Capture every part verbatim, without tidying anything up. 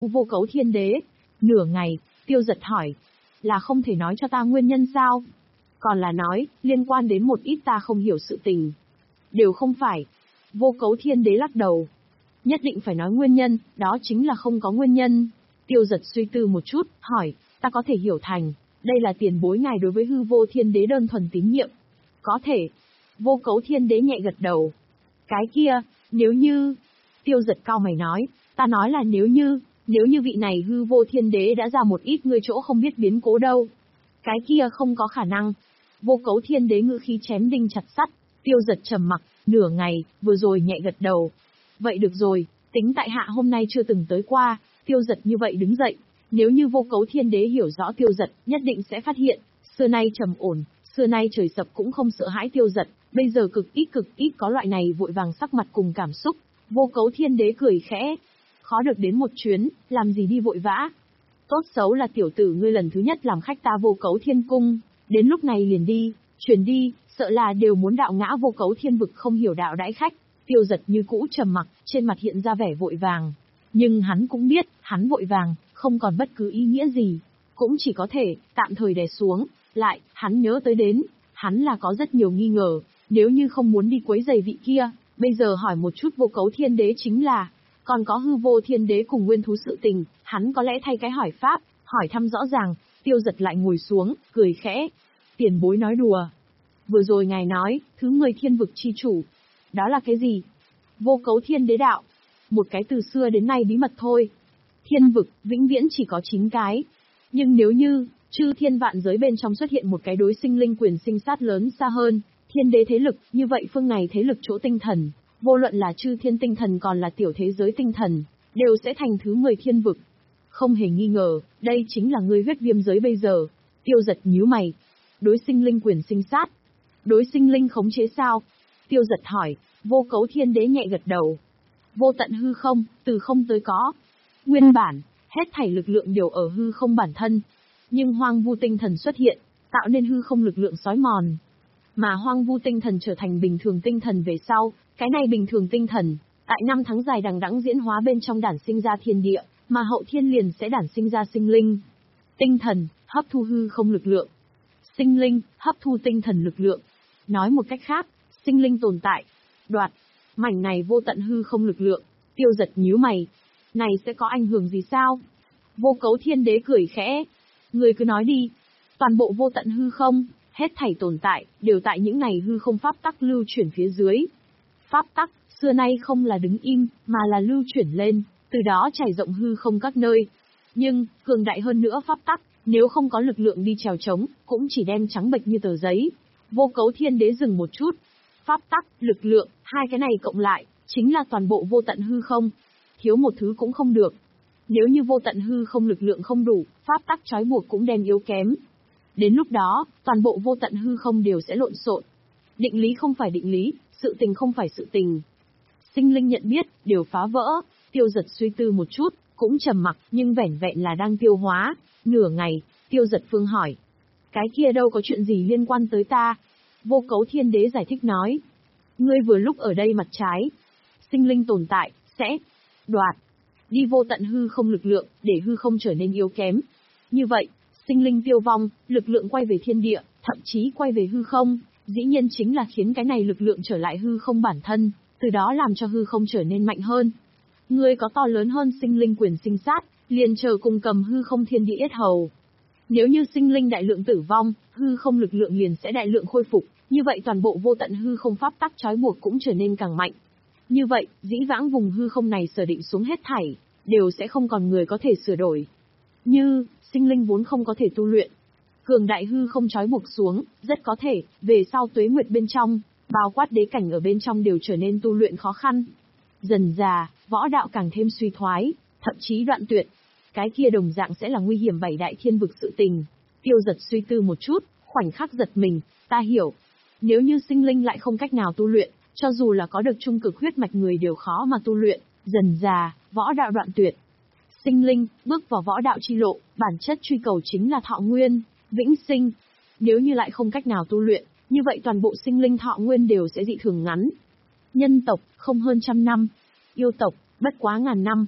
Vô Cấu Thiên Đế. Nửa ngày, Tiêu Giật hỏi. Là không thể nói cho ta nguyên nhân sao? Còn là nói, liên quan đến một ít ta không hiểu sự tình. Đều không phải. Vô Cấu Thiên Đế lắc đầu. Nhất định phải nói nguyên nhân, đó chính là không có nguyên nhân. Tiêu Giật suy tư một chút, hỏi, ta có thể hiểu thành, đây là tiền bối ngài đối với Hư Vô Thiên Đế đơn thuần tín nhiệm. Có thể. Vô Cấu Thiên Đế nhẹ gật đầu. Cái kia, nếu như... Tiêu Giật cao mày nói, ta nói là nếu như, nếu như vị này Hư Vô Thiên Đế đã ra một ít người chỗ không biết biến cố đâu. Cái kia không có khả năng. Vô Cấu Thiên Đế ngữ khí chém đinh chặt sắt. Tiêu Giật trầm mặc, nửa ngày, vừa rồi nhẹ gật đầu. Vậy được rồi, tính tại hạ hôm nay chưa từng tới qua. Tiêu Giật như vậy đứng dậy. Nếu như Vô Cấu Thiên Đế hiểu rõ Tiêu Giật, nhất định sẽ phát hiện, xưa nay trầm ổn, xưa nay trời sập cũng không sợ hãi Tiêu Giật, bây giờ cực ít cực ít có loại này vội vàng sắc mặt cùng cảm xúc. Vô Cấu Thiên Đế cười khẽ. Khó được đến một chuyến, làm gì đi vội vã. Tốt xấu là tiểu tử ngươi lần thứ nhất làm khách ta Vô Cấu Thiên Cung, đến lúc này liền đi, chuyển đi, sợ là đều muốn đạo ngã Vô Cấu Thiên vực không hiểu đạo đãi khách. Tiêu Giật như cũ trầm mặc, trên mặt hiện ra vẻ vội vàng. Nhưng hắn cũng biết, hắn vội vàng, không còn bất cứ ý nghĩa gì. Cũng chỉ có thể, tạm thời đè xuống. Lại, hắn nhớ tới đến, hắn là có rất nhiều nghi ngờ. Nếu như không muốn đi quấy rầy vị kia, bây giờ hỏi một chút Vô Cấu Thiên Đế chính là, còn có Hư Vô Thiên Đế cùng nguyên thú sự tình, hắn có lẽ thay cái hỏi pháp, hỏi thăm rõ ràng. Tiêu Giật lại ngồi xuống, cười khẽ. Tiền bối nói đùa. Vừa rồi ngài nói, thứ mười thiên vực chi chủ. Đó là cái gì? Vô Cấu Thiên Đế đạo. Một cái từ xưa đến nay bí mật thôi. Thiên vực, vĩnh viễn chỉ có chín cái. Nhưng nếu như, chư thiên vạn giới bên trong xuất hiện một cái đối sinh linh quyền sinh sát lớn xa hơn, thiên đế thế lực, như vậy phương này thế lực chỗ tinh thần, vô luận là chư thiên tinh thần còn là tiểu thế giới tinh thần, đều sẽ thành thứ mười thiên vực. Không hề nghi ngờ, đây chính là ngươi huyết viêm giới bây giờ. Tiêu Giật nhíu mày. Đối sinh linh quyền sinh sát. Đối sinh linh khống chế sao? Tiêu Giật hỏi. Vô Cấu Thiên Đế nhẹ gật đầu. Vô tận hư không, từ không tới có. Nguyên bản, hết thảy lực lượng đều ở hư không bản thân. Nhưng hoang vu tinh thần xuất hiện, tạo nên hư không lực lượng xói mòn. Mà hoang vu tinh thần trở thành bình thường tinh thần về sau, cái này bình thường tinh thần, tại năm tháng dài đằng đẵng diễn hóa bên trong đản sinh ra thiên địa, mà hậu thiên liền sẽ đản sinh ra sinh linh. Tinh thần, hấp thu hư không lực lượng. Sinh linh, hấp thu tinh thần lực lượng. Nói một cách khác, sinh linh tồn tại, đoạt, mảnh này vô tận hư không lực lượng. Tiêu Giật nhíu mày. Này sẽ có ảnh hưởng gì sao? Vô Cấu Thiên Đế cười khẽ. Người cứ nói đi. Toàn bộ vô tận hư không, hết thảy tồn tại, đều tại những này hư không pháp tắc lưu chuyển phía dưới. Pháp tắc, xưa nay không là đứng im, mà là lưu chuyển lên, từ đó trải rộng hư không các nơi. Nhưng, cường đại hơn nữa pháp tắc, nếu không có lực lượng đi trèo trống, cũng chỉ đem trắng bệch như tờ giấy. Vô Cấu Thiên Đế dừng một chút. Pháp tắc, lực lượng, hai cái này cộng lại, chính là toàn bộ vô tận hư không. Thiếu một thứ cũng không được. Nếu như vô tận hư không lực lượng không đủ, pháp tắc trói buộc cũng đem yếu kém. Đến lúc đó, toàn bộ vô tận hư không đều sẽ lộn xộn. Định lý không phải định lý, sự tình không phải sự tình. Sinh linh nhận biết, đều phá vỡ. Tiêu Giật suy tư một chút, cũng trầm mặc, nhưng vẻn vẹn là đang tiêu hóa. Nửa ngày, Tiêu Giật phương hỏi. Cái kia đâu có chuyện gì liên quan tới ta? Vô Cấu Thiên Đế giải thích nói. Ngươi vừa lúc ở đây mặt trái. Sinh linh tồn tại, sẽ đoạt đi vô tận hư không lực lượng, để hư không trở nên yếu kém. Như vậy, sinh linh tiêu vong, lực lượng quay về thiên địa, thậm chí quay về hư không, dĩ nhiên chính là khiến cái này lực lượng trở lại hư không bản thân, từ đó làm cho hư không trở nên mạnh hơn. Ngươi có to lớn hơn sinh linh quyền sinh sát, liền chờ cùng cầm hư không thiên địa yết hầu. Nếu như sinh linh đại lượng tử vong, hư không lực lượng liền sẽ đại lượng khôi phục, như vậy toàn bộ vô tận hư không pháp tắc trói buộc cũng trở nên càng mạnh. Như vậy, dĩ vãng vùng hư không này sở định xuống hết thảy, đều sẽ không còn người có thể sửa đổi. Như, sinh linh vốn không có thể tu luyện. Cường đại hư không trói buộc xuống, rất có thể, về sau tuế nguyệt bên trong, bao quát đế cảnh ở bên trong đều trở nên tu luyện khó khăn. Dần già, võ đạo càng thêm suy thoái, thậm chí đoạn tuyệt. Cái kia đồng dạng sẽ là nguy hiểm bảy đại thiên vực sự tình. Tiêu Giật suy tư một chút, khoảnh khắc giật mình, ta hiểu. Nếu như sinh linh lại không cách nào tu luyện, cho dù là có được trung cực huyết mạch người đều khó mà tu luyện, dần già, võ đạo đoạn tuyệt. Sinh linh, bước vào võ đạo chi lộ, bản chất truy cầu chính là thọ nguyên, vĩnh sinh. Nếu như lại không cách nào tu luyện, như vậy toàn bộ sinh linh thọ nguyên đều sẽ dị thường ngắn. Nhân tộc, không hơn trăm năm. Yêu tộc, bất quá ngàn năm.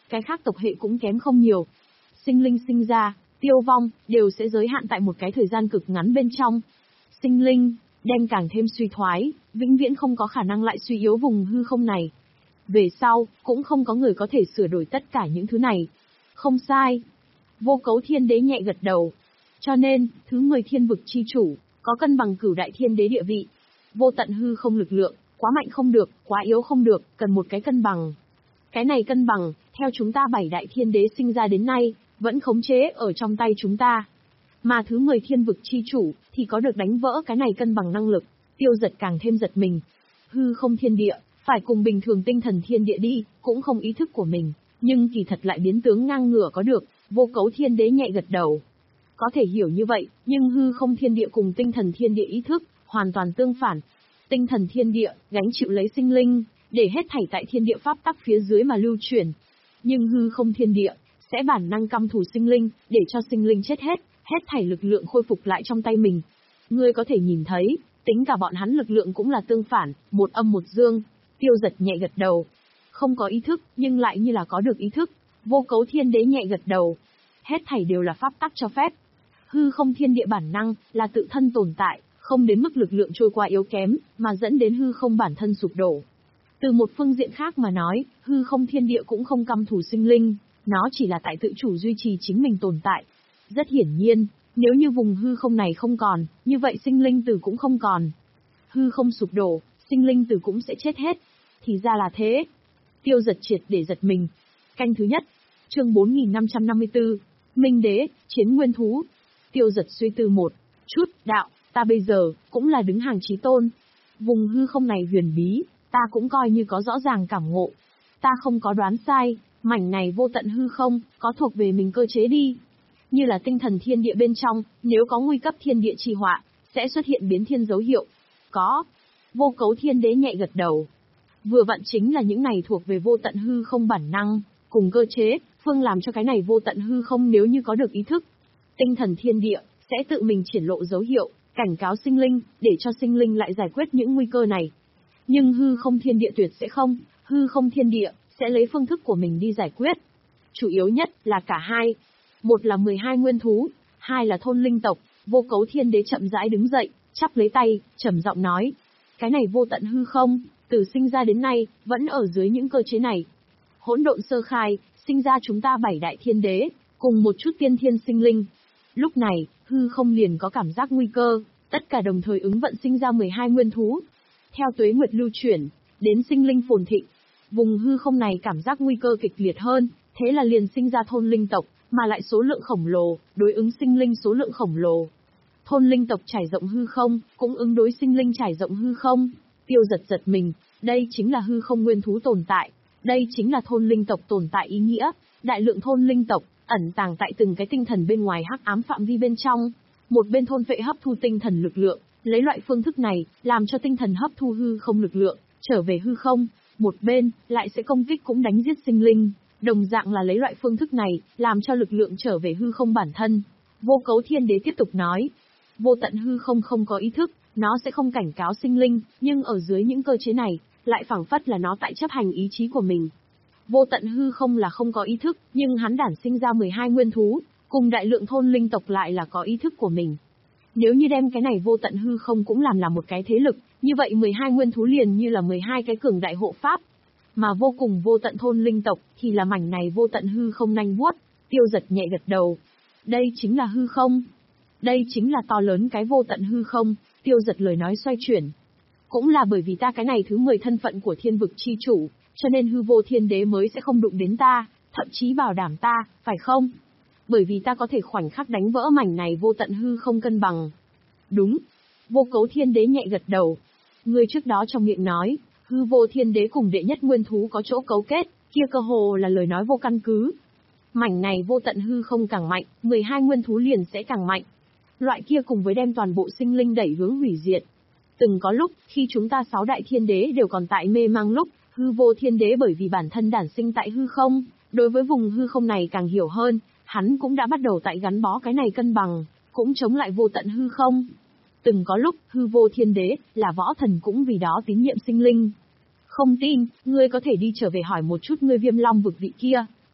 cái khác tộc hệ cũng kém không nhiều. Sinh linh sinh ra, tiêu vong, đều sẽ giới hạn tại một cái thời gian cực ngắn bên trong. Sinh linh, đem càng thêm suy thoái, vĩnh viễn không có khả năng lại suy yếu vùng hư không này. Về sau, cũng không có người có thể sửa đổi tất cả những thứ này. Không sai. Vô Cấu Thiên Đế nhẹ gật đầu. Cho nên, thứ mười thiên vực chi chủ, có cân bằng cửu đại thiên đế địa vị. Vô tận hư không lực lượng, quá mạnh không được, quá yếu không được, cần một cái cân bằng. Cái này cân bằng, theo chúng ta bảy đại thiên đế sinh ra đến nay, vẫn khống chế ở trong tay chúng ta. Mà thứ mười thiên vực chi chủ, thì có được đánh vỡ cái này cân bằng năng lực. Tiêu Giật càng thêm giật mình. Hư không thiên địa, phải cùng bình thường tinh thần thiên địa đi, cũng không ý thức của mình, nhưng kỳ thật lại biến tướng ngang ngửa có được. Vô Cấu Thiên Đế nhẹ gật đầu. Có thể hiểu như vậy, nhưng hư không thiên địa cùng tinh thần thiên địa ý thức, hoàn toàn tương phản. Tinh thần thiên địa, gánh chịu lấy sinh linh, để hết thảy tại thiên địa pháp tắc phía dưới mà lưu chuyển. Nhưng hư không thiên địa, sẽ bản năng căm thù sinh linh, để cho sinh linh chết hết, hết thảy lực lượng khôi phục lại trong tay mình. Ngươi có thể nhìn thấy, tính cả bọn hắn lực lượng cũng là tương phản, một âm một dương. Tiêu Giật nhẹ gật đầu. Không có ý thức, nhưng lại như là có được ý thức. Vô Cấu Thiên Đế nhẹ gật đầu. Hết thảy đều là pháp tắc cho phép. Hư không thiên địa bản năng, là tự thân tồn tại, không đến mức lực lượng trôi qua yếu kém, mà dẫn đến hư không bản thân sụp đổ. Từ một phương diện khác mà nói, hư không thiên địa cũng không căm thù sinh linh, nó chỉ là tại tự chủ duy trì chính mình tồn tại. Rất hiển nhiên, nếu như vùng hư không này không còn, như vậy sinh linh tử cũng không còn. Hư không sụp đổ, sinh linh tử cũng sẽ chết hết. Thì ra là thế. Tiêu Giật triệt để giật mình. Canh thứ nhất, chương bốn nghìn năm trăm năm mươi tư, Minh Đế, chiến nguyên thú. Tiêu Giật suy tư một chút, đạo, ta bây giờ, cũng là đứng hàng chí tôn. Vùng hư không này huyền bí, ta cũng coi như có rõ ràng cảm ngộ. Ta không có đoán sai, mảnh này vô tận hư không, có thuộc về mình cơ chế đi. Như là tinh thần thiên địa bên trong, nếu có nguy cấp thiên địa trì họa, sẽ xuất hiện biến thiên dấu hiệu. Có. Vô Cấu Thiên Đế nhẹ gật đầu. Vừa vặn chính là những này thuộc về vô tận hư không bản năng, cùng cơ chế, phương làm cho cái này vô tận hư không nếu như có được ý thức. Tinh thần thiên địa, sẽ tự mình triển lộ dấu hiệu, cảnh cáo sinh linh, để cho sinh linh lại giải quyết những nguy cơ này. Nhưng hư không thiên địa tuyệt sẽ không, hư không thiên địa, sẽ lấy phương thức của mình đi giải quyết. Chủ yếu nhất là cả hai. Một là mười hai nguyên thú, hai là thôn linh tộc. Vô Cấu Thiên Đế chậm rãi đứng dậy, chắp lấy tay, trầm giọng nói. Cái này vô tận hư không, từ sinh ra đến nay, vẫn ở dưới những cơ chế này. Hỗn độn sơ khai, sinh ra chúng ta bảy đại thiên đế, cùng một chút tiên thiên sinh linh. Lúc này, hư không liền có cảm giác nguy cơ, tất cả đồng thời ứng vận sinh ra mười hai nguyên thú. Theo tuế nguyệt lưu chuyển, đến sinh linh phồn thịnh, vùng hư không này cảm giác nguy cơ kịch liệt hơn, thế là liền sinh ra thôn linh tộc, mà lại số lượng khổng lồ, đối ứng sinh linh số lượng khổng lồ. Thôn linh tộc trải rộng hư không, cũng ứng đối sinh linh trải rộng hư không. Tiêu Giật giật mình, đây chính là hư không nguyên thú tồn tại, đây chính là thôn linh tộc tồn tại ý nghĩa, đại lượng thôn linh tộc, ẩn tàng tại từng cái tinh thần bên ngoài hắc ám phạm vi bên trong. Một bên thôn vệ hấp thu tinh thần lực lượng, lấy loại phương thức này, làm cho tinh thần hấp thu hư không lực lượng, trở về hư không, một bên, lại sẽ công kích cũng đánh giết sinh linh, đồng dạng là lấy loại phương thức này, làm cho lực lượng trở về hư không bản thân. Vô Cấu Thiên Đế tiếp tục nói, vô tận hư không không có ý thức, nó sẽ không cảnh cáo sinh linh, nhưng ở dưới những cơ chế này, lại phảng phất là nó tại chấp hành ý chí của mình. Vô tận hư không là không có ý thức, nhưng hắn đản sinh ra mười hai nguyên thú, cùng đại lượng thôn linh tộc lại là có ý thức của mình. Nếu như đem cái này vô tận hư không cũng làm là một cái thế lực, như vậy mười hai nguyên thú liền như là mười hai cái cường đại hộ pháp. Mà vô cùng vô tận thôn linh tộc, thì là mảnh này vô tận hư không nanh vuốt. Tiêu Giật nhẹ gật đầu. Đây chính là hư không. Đây chính là to lớn cái vô tận hư không. Tiêu Giật lời nói xoay chuyển. Cũng là bởi vì ta cái này thứ mười thân phận của thiên vực chi chủ, cho nên hư vô thiên đế mới sẽ không đụng đến ta, thậm chí bảo đảm ta, phải không? Bởi vì ta có thể khoảnh khắc đánh vỡ mảnh này vô tận hư không cân bằng. Đúng. Vô Cấu Thiên Đế nhẹ gật đầu. Người trước đó trong miệng nói, hư vô thiên đế cùng đệ nhất nguyên thú có chỗ cấu kết, kia cơ hồ là lời nói vô căn cứ. Mảnh này vô tận hư không càng mạnh, mười hai nguyên thú liền sẽ càng mạnh. Loại kia cùng với đem toàn bộ sinh linh đẩy hướng hủy diệt. Từng có lúc, khi chúng ta sáu đại thiên đế đều còn tại mê mang lúc, hư vô thiên đế bởi vì bản thân đản sinh tại hư không, đối với vùng hư không này càng hiểu hơn, hắn cũng đã bắt đầu tại gắn bó cái này cân bằng, cũng chống lại vô tận hư không. Từng có lúc, hư vô thiên đế, là võ thần cũng vì đó tín nhiệm sinh linh. Không tin, ngươi có thể đi trở về hỏi một chút ngươi Viêm Long vực vị kia.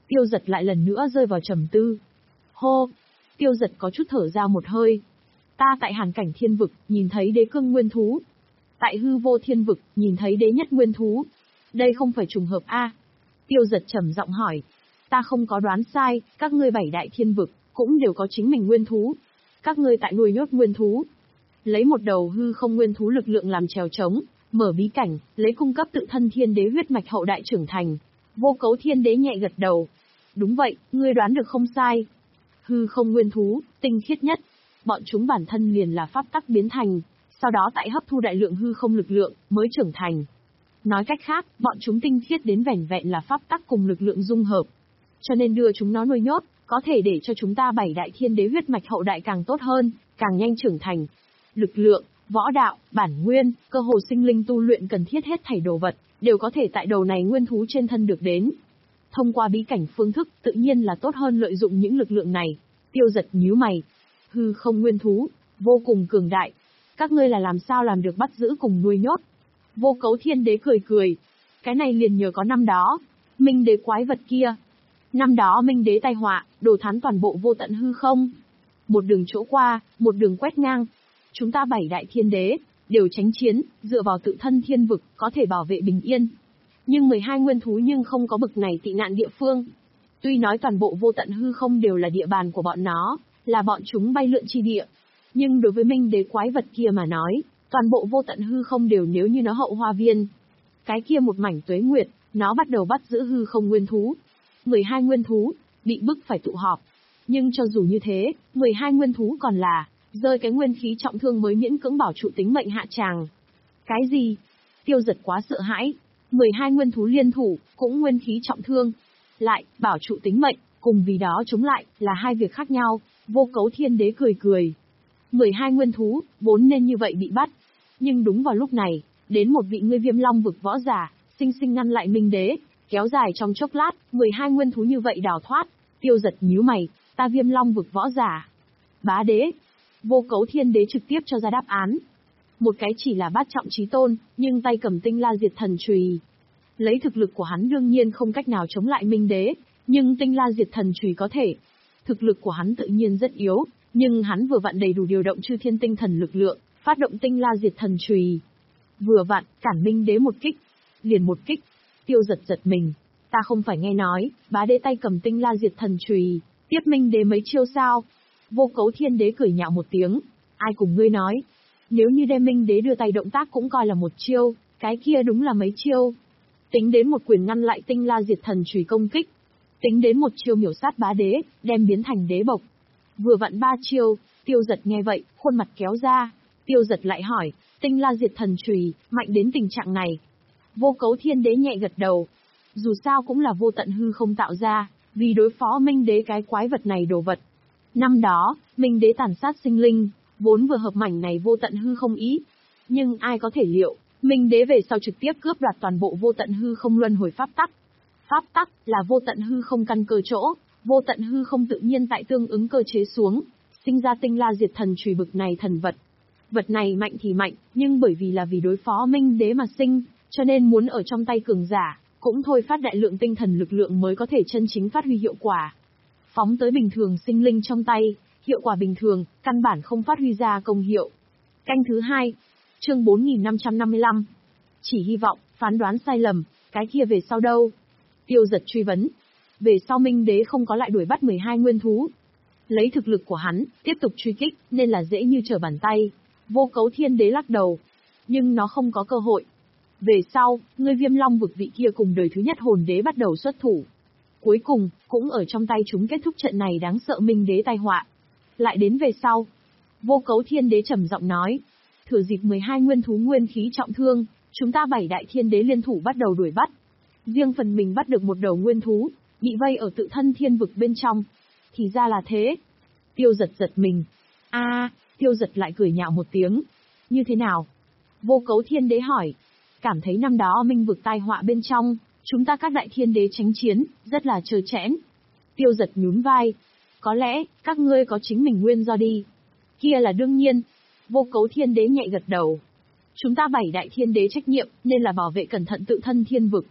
Tiêu Giật lại lần nữa rơi vào trầm tư. Hô! Tiêu Giật có chút thở ra một hơi. Ta tại Hàn Cảnh Thiên Vực, nhìn thấy đế cương nguyên thú. Tại Hư Vô Thiên Vực, nhìn thấy đế nhất nguyên thú. Đây không phải trùng hợp a? Tiêu Giật trầm giọng hỏi. Ta không có đoán sai, các ngươi bảy đại thiên vực, cũng đều có chính mình nguyên thú. Các ngươi tại nuôi nhốt nguyên thú. Lấy một đầu hư không nguyên thú lực lượng làm chèo trống, mở bí cảnh, lấy cung cấp tự thân thiên đế huyết mạch hậu đại trưởng thành. Vô Cấu Thiên Đế nhẹ gật đầu. Đúng vậy, ngươi đoán được không sai. Hư không nguyên thú, tinh khiết nhất. Bọn chúng bản thân liền là pháp tắc biến thành, sau đó tại hấp thu đại lượng hư không lực lượng, mới trưởng thành. Nói cách khác, bọn chúng tinh khiết đến vẻn vẹn là pháp tắc cùng lực lượng dung hợp. Cho nên đưa chúng nó nuôi nhốt, có thể để cho chúng ta bảy đại thiên đế huyết mạch hậu đại càng tốt hơn, càng nhanh trưởng thành. Lực lượng, võ đạo, bản nguyên, cơ hồ sinh linh tu luyện cần thiết hết thảy đồ vật, đều có thể tại đầu này nguyên thú trên thân được đến. Thông qua bí cảnh phương thức, tự nhiên là tốt hơn lợi dụng những lực lượng này. Tiêu Giật nhíu mày. Hư không nguyên thú, vô cùng cường đại. Các ngươi là làm sao làm được bắt giữ cùng nuôi nhốt? Vô Cấu Thiên Đế cười cười. Cái này liền nhờ có năm đó, Minh Đế quái vật kia. Năm đó Minh Đế tai họa, đồ thán toàn bộ vô tận hư không. Một đường chỗ qua, một đường quét ngang. Chúng ta bảy đại thiên đế, đều tránh chiến, dựa vào tự thân thiên vực, có thể bảo vệ bình yên. Nhưng mười hai nguyên thú nhưng không có bực này tị nạn địa phương. Tuy nói toàn bộ vô tận hư không đều là địa bàn của bọn nó, là bọn chúng bay lượn chi địa. Nhưng đối với Minh Đế quái vật kia mà nói, toàn bộ vô tận hư không đều nếu như nó hậu hoa viên. Cái kia một mảnh tuế nguyệt, nó bắt đầu bắt giữ hư không nguyên thú. mười hai nguyên thú, bị bức phải tụ họp. Nhưng cho dù như thế, mười hai nguyên thú còn là, rơi cái nguyên khí trọng thương mới miễn cưỡng bảo trụ tính mệnh hạ tràng. Cái gì? Tiêu Giật quá sợ hãi. mười hai nguyên thú liên thủ, cũng nguyên khí trọng thương. Lại, bảo trụ tính mệnh, cùng vì đó chống lại, là hai việc khác nhau. Vô Cấu Thiên Đế cười cười. mười hai nguyên thú, vốn nên như vậy bị bắt. Nhưng đúng vào lúc này, đến một vị ngươi Viêm Long vực võ giả, sinh sinh ngăn lại Minh Đế, kéo dài trong chốc lát, mười hai nguyên thú như vậy đào thoát. Tiêu Giật nhíu mày, ta Viêm Long vực võ giả. Bá đế. Vô Cấu Thiên Đế trực tiếp cho ra đáp án. Một cái chỉ là bát trọng chí tôn, nhưng tay cầm Tinh La Diệt Thần Chùy. Lấy thực lực của hắn đương nhiên không cách nào chống lại Minh Đế, nhưng Tinh La Diệt Thần Chùy có thể. Thực lực của hắn tự nhiên rất yếu, nhưng hắn vừa vặn đầy đủ điều động chư thiên tinh thần lực lượng, phát động Tinh La Diệt Thần Chùy. Vừa vặn, cản Minh Đế một kích. Liền một kích. Tiêu Giật giật mình. Ta không phải nghe nói, bá đế tay cầm Tinh La Diệt Thần Chùy, tiếp Minh Đế mấy chiêu sao? Vô Cấu Thiên Đế cười nhạo một tiếng. Ai cùng ngươi nói? Nếu như đem Minh Đế đưa tay động tác cũng coi là một chiêu, cái kia đúng là mấy chiêu. Tính đến một quyền ngăn lại Tinh La Diệt Thần Chùy công kích. Tính đến một chiêu miểu sát bá đế, đem biến thành đế bộc. Vừa vặn ba chiêu, Tiêu Giật nghe vậy, khuôn mặt kéo ra. Tiêu Giật lại hỏi, Tinh La Diệt Thần Chùy, mạnh đến tình trạng này. Vô Cấu Thiên Đế nhẹ gật đầu. Dù sao cũng là vô tận hư không tạo ra, vì đối phó Minh Đế cái quái vật này đồ vật. Năm đó, Minh Đế tàn sát sinh linh, vốn vừa hợp mảnh này vô tận hư không ý. Nhưng ai có thể liệu, Minh Đế về sau trực tiếp cướp đoạt toàn bộ vô tận hư không luân hồi pháp tắc. Pháp tắc là vô tận hư không căn cơ chỗ, vô tận hư không tự nhiên tại tương ứng cơ chế xuống, sinh ra Tinh La Diệt Thần Chùy bực này thần vật. Vật này mạnh thì mạnh, nhưng bởi vì là vì đối phó Minh Đế mà sinh, cho nên muốn ở trong tay cường giả, cũng thôi phát đại lượng tinh thần lực lượng mới có thể chân chính phát huy hiệu quả. Phóng tới bình thường sinh linh trong tay, hiệu quả bình thường, căn bản không phát huy ra công hiệu. Canh thứ hai, chương bốn nghìn năm trăm năm mươi lăm. Chỉ hy vọng, phán đoán sai lầm, cái kia về sau đâu? Tiêu Giật truy vấn. Về sau Minh Đế không có lại đuổi bắt mười hai nguyên thú. Lấy thực lực của hắn, tiếp tục truy kích, nên là dễ như trở bàn tay. Vô Cấu Thiên Đế lắc đầu. Nhưng nó không có cơ hội. Về sau, ngươi Viêm Long vực vị kia cùng đời thứ nhất hồn đế bắt đầu xuất thủ. Cuối cùng, cũng ở trong tay chúng kết thúc trận này đáng sợ Minh Đế tai họa. Lại đến về sau. Vô Cấu Thiên Đế trầm giọng nói. Thừa dịp mười hai nguyên thú nguyên khí trọng thương, chúng ta bảy đại thiên đế liên thủ bắt đầu đuổi bắt. Riêng phần mình bắt được một đầu nguyên thú, bị vây ở tự thân thiên vực bên trong. Thì ra là thế. Tiêu Giật giật mình. a à, Tiêu Giật lại cười nhạo một tiếng. Như thế nào? Vô Cấu Thiên Đế hỏi. Cảm thấy năm đó minh vực tai họa bên trong, chúng ta các đại thiên đế tránh chiến, rất là trơ trẽn. Tiêu Giật nhún vai. Có lẽ, các ngươi có chính mình nguyên do đi. Kia là đương nhiên. Vô Cấu Thiên Đế nhẹ gật đầu. Chúng ta bảy đại thiên đế trách nhiệm, nên là bảo vệ cẩn thận tự thân thiên vực.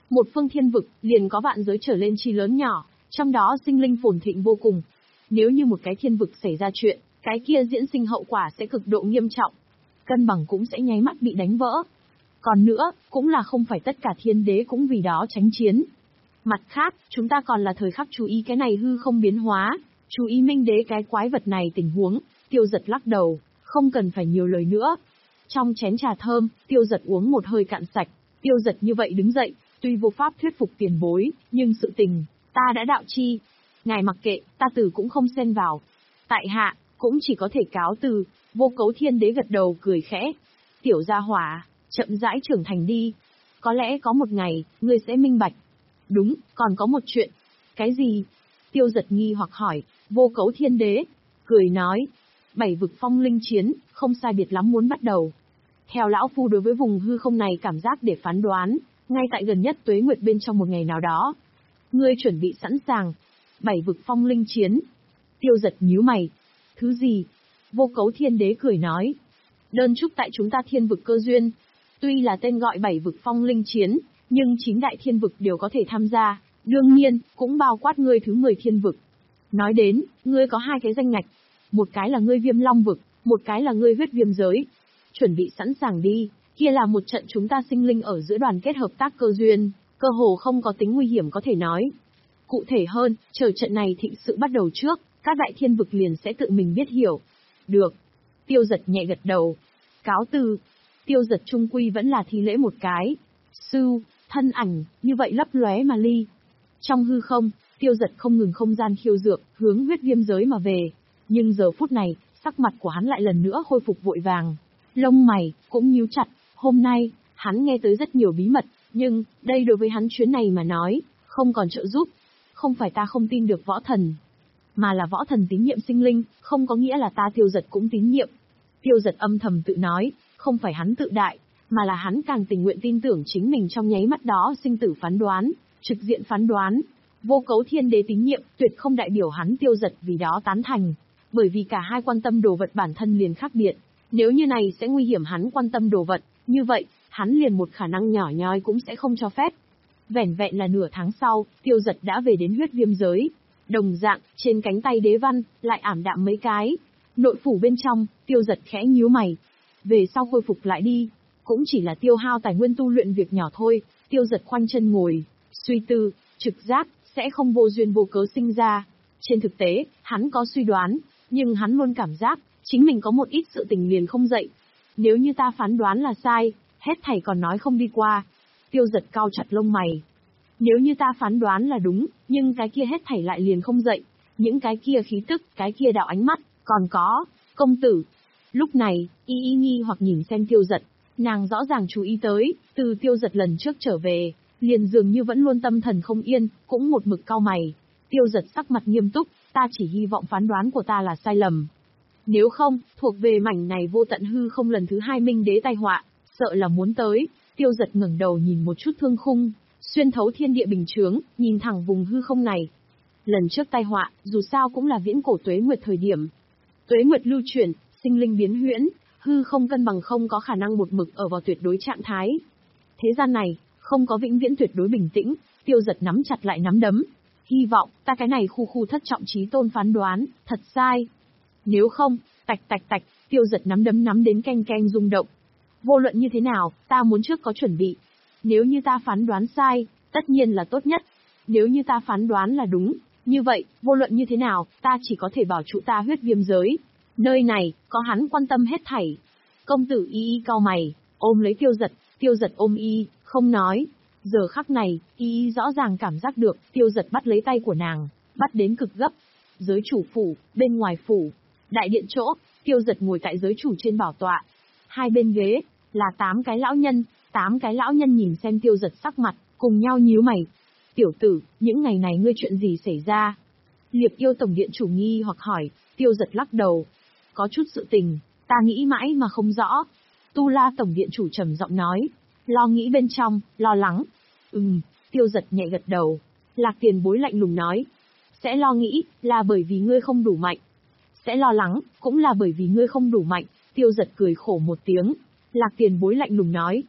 Một phương thiên vực, liền có vạn giới trở lên chi lớn nhỏ, trong đó sinh linh phồn thịnh vô cùng. Nếu như một cái thiên vực xảy ra chuyện, cái kia diễn sinh hậu quả sẽ cực độ nghiêm trọng. Cân bằng cũng sẽ nháy mắt bị đánh vỡ. Còn nữa, cũng là không phải tất cả thiên đế cũng vì đó tránh chiến. Mặt khác, chúng ta còn là thời khắc chú ý cái này hư không biến hóa, chú ý minh đế cái quái vật này tình huống. Tiêu Giật lắc đầu, không cần phải nhiều lời nữa. Trong chén trà thơm, Tiêu Giật uống một hơi cạn sạch. Tiêu Giật như vậy đứng dậy, tuy vô pháp thuyết phục tiền bối, nhưng sự tình, ta đã đạo chi. Ngài mặc kệ, ta từ cũng không xen vào. Tại hạ, cũng chỉ có thể cáo từ. Vô Cấu Thiên Đế gật đầu cười khẽ. Tiểu gia hỏa, chậm rãi trưởng thành đi. Có lẽ có một ngày, ngươi sẽ minh bạch. Đúng, còn có một chuyện. Cái gì? Tiêu Giật nghi hoặc hỏi. Vô Cấu Thiên Đế cười nói, bảy vực phong linh chiến, không sai biệt lắm muốn bắt đầu. Theo lão phu đối với vùng hư không này cảm giác để phán đoán, ngay tại gần nhất tuế nguyệt bên trong một ngày nào đó. Ngươi chuẩn bị sẵn sàng. Bảy vực phong linh chiến. Tiêu Giật nhíu mày. Thứ gì? Vô Cấu Thiên Đế cười nói. Đơn chúc tại chúng ta thiên vực cơ duyên. Tuy là tên gọi bảy vực phong linh chiến, nhưng chín đại thiên vực đều có thể tham gia. Đương nhiên, cũng bao quát ngươi thứ mười thiên vực. Nói đến, ngươi có hai cái danh ngạch. Một cái là ngươi viêm long vực, một cái là ngươi huyết viêm giới. Chuẩn bị sẵn sàng đi, kia là một trận chúng ta sinh linh ở giữa đoàn kết hợp tác cơ duyên, cơ hồ không có tính nguy hiểm có thể nói. Cụ thể hơn, chờ trận này thịnh sự bắt đầu trước, các đại thiên vực liền sẽ tự mình biết hiểu. Được. Tiêu Giật nhẹ gật đầu. Cáo từ. Tiêu Giật trung quy vẫn là thi lễ một cái. Sư, thân ảnh, như vậy lấp lóe mà ly. Trong hư không, Tiêu Giật không ngừng không gian khiêu dược, hướng huyết viêm giới mà về. Nhưng giờ phút này, sắc mặt của hắn lại lần nữa khôi phục vội vàng. Lông mày, cũng nhíu chặt. Hôm nay, hắn nghe tới rất nhiều bí mật, nhưng, đây đối với hắn chuyến này mà nói, không còn trợ giúp. Không phải ta không tin được võ thần, mà là võ thần tín nhiệm sinh linh, không có nghĩa là ta Tiêu Giật cũng tín nhiệm. Tiêu Giật âm thầm tự nói, không phải hắn tự đại, mà là hắn càng tình nguyện tin tưởng chính mình trong nháy mắt đó sinh tử phán đoán, trực diện phán đoán. Vô Cấu Thiên Đế tín nhiệm, tuyệt không đại biểu hắn Tiêu Giật vì đó tán thành, bởi vì cả hai quan tâm đồ vật bản thân liền khác biệt. Nếu như này sẽ nguy hiểm hắn quan tâm đồ vật, như vậy, hắn liền một khả năng nhỏ nhoi cũng sẽ không cho phép. Vẻn vẹn là nửa tháng sau, Tiêu Giật đã về đến huyết viêm giới. Đồng dạng, trên cánh tay đế văn, lại ảm đạm mấy cái. Nội phủ bên trong, Tiêu Giật khẽ nhíu mày. Về sau khôi phục lại đi, cũng chỉ là tiêu hao tài nguyên tu luyện việc nhỏ thôi. Tiêu Giật khoanh chân ngồi, suy tư, trực giác, sẽ không vô duyên vô cớ sinh ra. Trên thực tế, hắn có suy đoán, nhưng hắn luôn cảm giác, chính mình có một ít sự tình liền không dậy. Nếu như ta phán đoán là sai, hết thảy còn nói không đi qua. Tiêu Giật cau chặt lông mày. Nếu như ta phán đoán là đúng, nhưng cái kia hết thảy lại liền không dậy. Những cái kia khí tức, cái kia đạo ánh mắt, còn có, công tử. Lúc này, y y nghi hoặc nhìn xem Tiêu Giật, nàng rõ ràng chú ý tới, từ Tiêu Giật lần trước trở về, liền dường như vẫn luôn tâm thần không yên, cũng một mực cau mày. Tiêu Giật sắc mặt nghiêm túc, ta chỉ hy vọng phán đoán của ta là sai lầm. Nếu không, thuộc về mảnh này vô tận hư không lần thứ hai minh đế tai họa, sợ là muốn tới. Tiêu Giật ngẩng đầu nhìn một chút thương khung, xuyên thấu thiên địa bình chướng, nhìn thẳng vùng hư không này. Lần trước tai họa, dù sao cũng là viễn cổ tuế nguyệt thời điểm. Tuế nguyệt lưu chuyển, sinh linh biến huyễn, hư không cân bằng không có khả năng một mực ở vào tuyệt đối trạng thái. Thế gian này, không có vĩnh viễn tuyệt đối bình tĩnh. Tiêu Giật nắm chặt lại nắm đấm. Hy vọng, ta cái này khu khu thất trọng trí tôn phán đoán, thật sai. Nếu không, tạch tạch tạch, Tiêu Giật nắm đấm nắm đến keng keng rung động. Vô luận như thế nào, ta muốn trước có chuẩn bị. Nếu như ta phán đoán sai, tất nhiên là tốt nhất. Nếu như ta phán đoán là đúng, như vậy, vô luận như thế nào, ta chỉ có thể bảo trụ ta huyết viêm giới. Nơi này, có hắn quan tâm hết thảy. Công tử y y cau mày, ôm lấy Tiêu Giật, Tiêu Giật ôm y, không nói. Giờ khắc này, y y rõ ràng cảm giác được, Tiêu Giật bắt lấy tay của nàng, bắt đến cực gấp. Giới chủ phủ, bên ngoài phủ, đại điện chỗ, Tiêu Giật ngồi tại giới chủ trên bảo tọa. Hai bên ghế, là tám cái lão nhân, tám cái lão nhân nhìn xem Tiêu Giật sắc mặt, cùng nhau nhíu mày. Tiểu tử, những ngày này ngươi chuyện gì xảy ra? Liệp Yêu tổng điện chủ nghi hoặc hỏi. Tiêu Giật lắc đầu. Có chút sự tình, ta nghĩ mãi mà không rõ. Tu La tổng điện chủ trầm giọng nói. Lo nghĩ bên trong, lo lắng. Ừm, Tiêu Giật nhẹ gật đầu. Lạc Tiền Bối lạnh lùng nói. Sẽ lo nghĩ, là bởi vì ngươi không đủ mạnh. Sẽ lo lắng, cũng là bởi vì ngươi không đủ mạnh. Tiêu Giật cười khổ một tiếng. Lạc Tiền Bối lạnh lùng nói.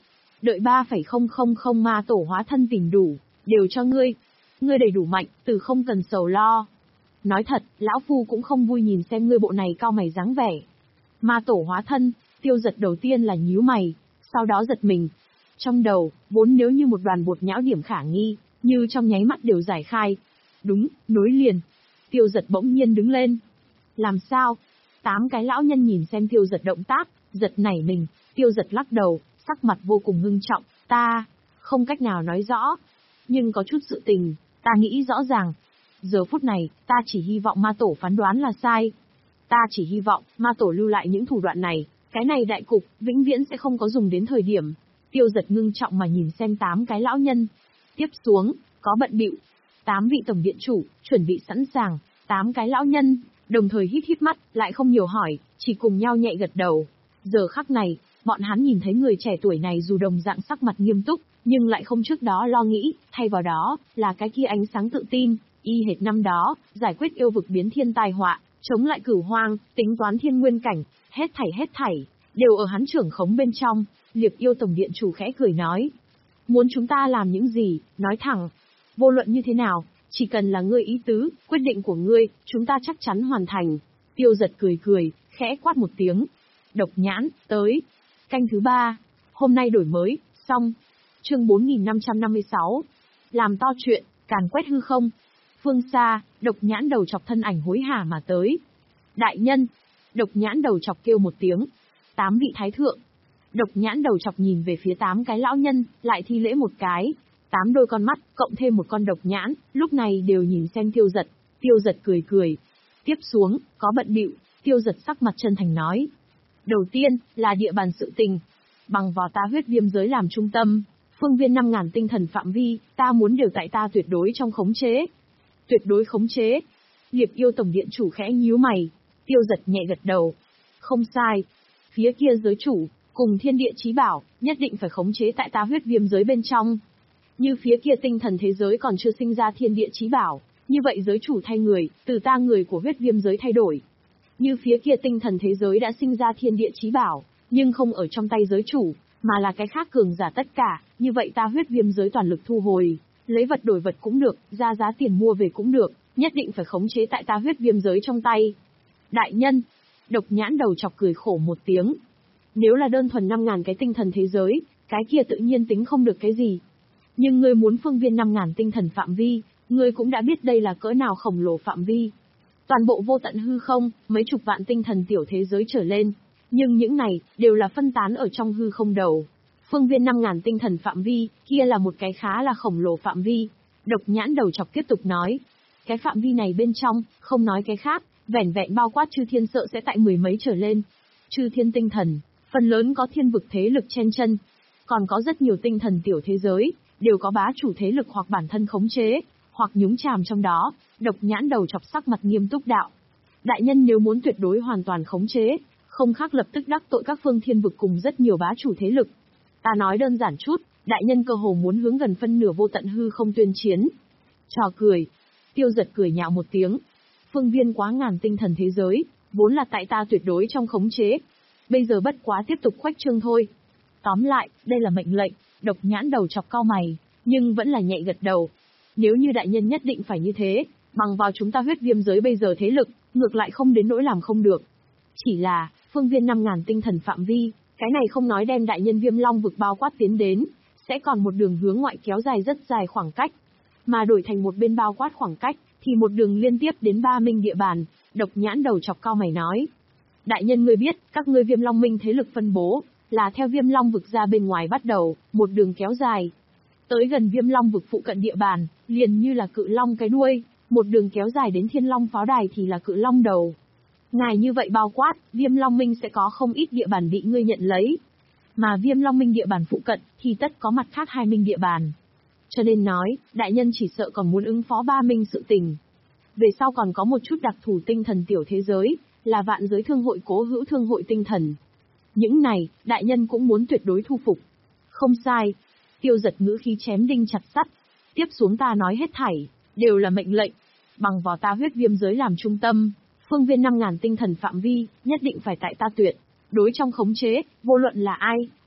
đợi ba phẩy không không không ma tổ hóa thân tìm đủ, đều cho ngươi. Ngươi đầy đủ mạnh, từ không cần sầu lo. Nói thật, lão phu cũng không vui nhìn xem ngươi bộ này cao mày dáng vẻ. Ma tổ hóa thân, Tiêu Giật đầu tiên là nhíu mày, sau đó giật mình. Trong đầu, vốn nếu như một đoàn bột nhão điểm khả nghi, như trong nháy mắt đều giải khai. Đúng, nối liền. Tiêu Giật bỗng nhiên đứng lên. Làm sao? Tám cái lão nhân nhìn xem Tiêu Giật động tác, giật nảy mình. Tiêu Giật lắc đầu, sắc mặt vô cùng ngưng trọng. Ta, không cách nào nói rõ. Nhưng có chút sự tình, ta nghĩ rõ ràng. Giờ phút này, ta chỉ hy vọng ma tổ phán đoán là sai. Ta chỉ hy vọng, ma tổ lưu lại những thủ đoạn này. Cái này đại cục, vĩnh viễn sẽ không có dùng đến thời điểm. Tiêu Giật ngưng trọng mà nhìn xem tám cái lão nhân. Tiếp xuống, có bận bịu. Tám vị tổng điện chủ, chuẩn bị sẵn sàng. Tám cái lão nhân, đồng thời hít hít mắt, lại không nhiều hỏi, chỉ cùng nhau nhẹ gật đầu. Giờ khắc này, bọn hắn nhìn thấy người trẻ tuổi này dù đồng dạng sắc mặt nghiêm túc, nhưng lại không trước đó lo nghĩ, thay vào đó, là cái kia ánh sáng tự tin, y hệt năm đó, giải quyết yêu vực biến thiên tai họa, chống lại cửu hoang, tính toán thiên nguyên cảnh, hết thảy hết thảy, đều ở hắn trưởng khống bên trong. Liệp yêu tổng điện chủ khẽ cười nói. Muốn chúng ta làm những gì, nói thẳng. Vô luận như thế nào, chỉ cần là ngươi ý tứ, quyết định của ngươi, chúng ta chắc chắn hoàn thành. Tiêu Giật cười cười, khẽ quát một tiếng. Độc nhãn, tới. Canh thứ ba. Hôm nay đổi mới, xong. Chương bốn nghìn năm trăm năm mươi sáu. Làm to chuyện, càn quét hư không. Phương xa, độc nhãn đầu chọc thân ảnh hối hả mà tới. Đại nhân. Độc nhãn đầu chọc kêu một tiếng. Tám vị thái thượng. Độc nhãn đầu chọc nhìn về phía tám cái lão nhân, lại thi lễ một cái. Tám đôi con mắt, cộng thêm một con độc nhãn, lúc này đều nhìn xem Tiêu Giật. Tiêu Giật cười cười. Tiếp xuống, có bận bịu, Tiêu Giật sắc mặt chân thành nói. Đầu tiên, là địa bàn sự tình. Bằng vào ta huyết viêm giới làm trung tâm, phương viên năm ngàn tinh thần phạm vi, ta muốn đều tại ta tuyệt đối trong khống chế. Tuyệt đối khống chế. Liệp yêu tổng điện chủ khẽ nhíu mày. Tiêu Giật nhẹ gật đầu. Không sai. Phía kia giới chủ, cùng thiên địa chí bảo, nhất định phải khống chế tại ta huyết viêm giới bên trong. Như phía kia tinh thần thế giới còn chưa sinh ra thiên địa chí bảo, như vậy giới chủ thay người, từ ta người của huyết viêm giới thay đổi. Như phía kia tinh thần thế giới đã sinh ra thiên địa chí bảo, nhưng không ở trong tay giới chủ, mà là cái khác cường giả tất cả, như vậy ta huyết viêm giới toàn lực thu hồi, lấy vật đổi vật cũng được, ra giá tiền mua về cũng được, nhất định phải khống chế tại ta huyết viêm giới trong tay. Đại nhân, độc nhãn đầu chọc cười khổ một tiếng. Nếu là đơn thuần năm ngàn cái tinh thần thế giới, cái kia tự nhiên tính không được cái gì. Nhưng ngươi muốn phương viên năm ngàn tinh thần phạm vi, ngươi cũng đã biết đây là cỡ nào khổng lồ phạm vi. Toàn bộ vô tận hư không, mấy chục vạn tinh thần tiểu thế giới trở lên. Nhưng những này, đều là phân tán ở trong hư không đầu. Phương viên năm ngàn tinh thần phạm vi, kia là một cái khá là khổng lồ phạm vi. Độc nhãn đầu chọc tiếp tục nói. Cái phạm vi này bên trong, không nói cái khác, vẻn vẹn bao quát chư thiên sợ sẽ tại mười mấy trở lên. Chư thiên tinh thần, phần lớn có thiên vực thế lực chen chân. Còn có rất nhiều tinh thần tiểu thế giới, đều có bá chủ thế lực hoặc bản thân khống chế, hoặc nhúng chàm trong đó. Độc nhãn đầu chọc sắc mặt nghiêm túc đạo. Đại nhân nếu muốn tuyệt đối hoàn toàn khống chế, không khác lập tức đắc tội các phương thiên vực cùng rất nhiều bá chủ thế lực. Ta nói đơn giản chút, đại nhân cơ hồ muốn hướng gần phân nửa vô tận hư không tuyên chiến. Trò cười. Tiêu Giật cười nhạo một tiếng. Phương viên quá ngàn tinh thần thế giới, vốn là tại ta tuyệt đối trong khống chế. Bây giờ bất quá tiếp tục khuếch trương thôi. Tóm lại, đây là mệnh lệnh. Độc nhãn đầu chọc cau mày, nhưng vẫn là nhẹ gật đầu. Nếu như đại nhân nhất định phải như thế, bằng vào chúng ta huyết viêm giới bây giờ thế lực, ngược lại không đến nỗi làm không được. Chỉ là, phương viên năm ngàn tinh thần phạm vi, cái này không nói đem đại nhân viêm long vực bao quát tiến đến, sẽ còn một đường hướng ngoại kéo dài rất dài khoảng cách. Mà đổi thành một bên bao quát khoảng cách, thì một đường liên tiếp đến ba minh địa bàn. Độc nhãn đầu chọc cau mày nói. Đại nhân ngươi biết, các ngươi viêm long minh thế lực phân bố, là theo viêm long vực ra bên ngoài bắt đầu, một đường kéo dài. Tới gần viêm long vực phụ cận địa bàn, liền như là cự long cái đuôi, một đường kéo dài đến thiên long pháo đài thì là cự long đầu. Ngài như vậy bao quát, viêm long minh sẽ có không ít địa bàn bị ngươi nhận lấy. Mà viêm long minh địa bàn phụ cận, thì tất có mặt khác hai minh địa bàn. Cho nên nói, đại nhân chỉ sợ còn muốn ứng phó ba minh sự tình. Về sau còn có một chút đặc thù tinh thần tiểu thế giới, là vạn giới thương hội cố hữu thương hội tinh thần. Những này, đại nhân cũng muốn tuyệt đối thu phục. Không sai. Tiêu Giật ngữ khí chém đinh chặt sắt. Tiếp xuống ta nói hết thảy, đều là mệnh lệnh. Bằng vào ta huyết viêm giới làm trung tâm, phương viên năm ngàn tinh thần phạm vi, nhất định phải tại ta tuyệt đối trong khống chế, vô luận là ai,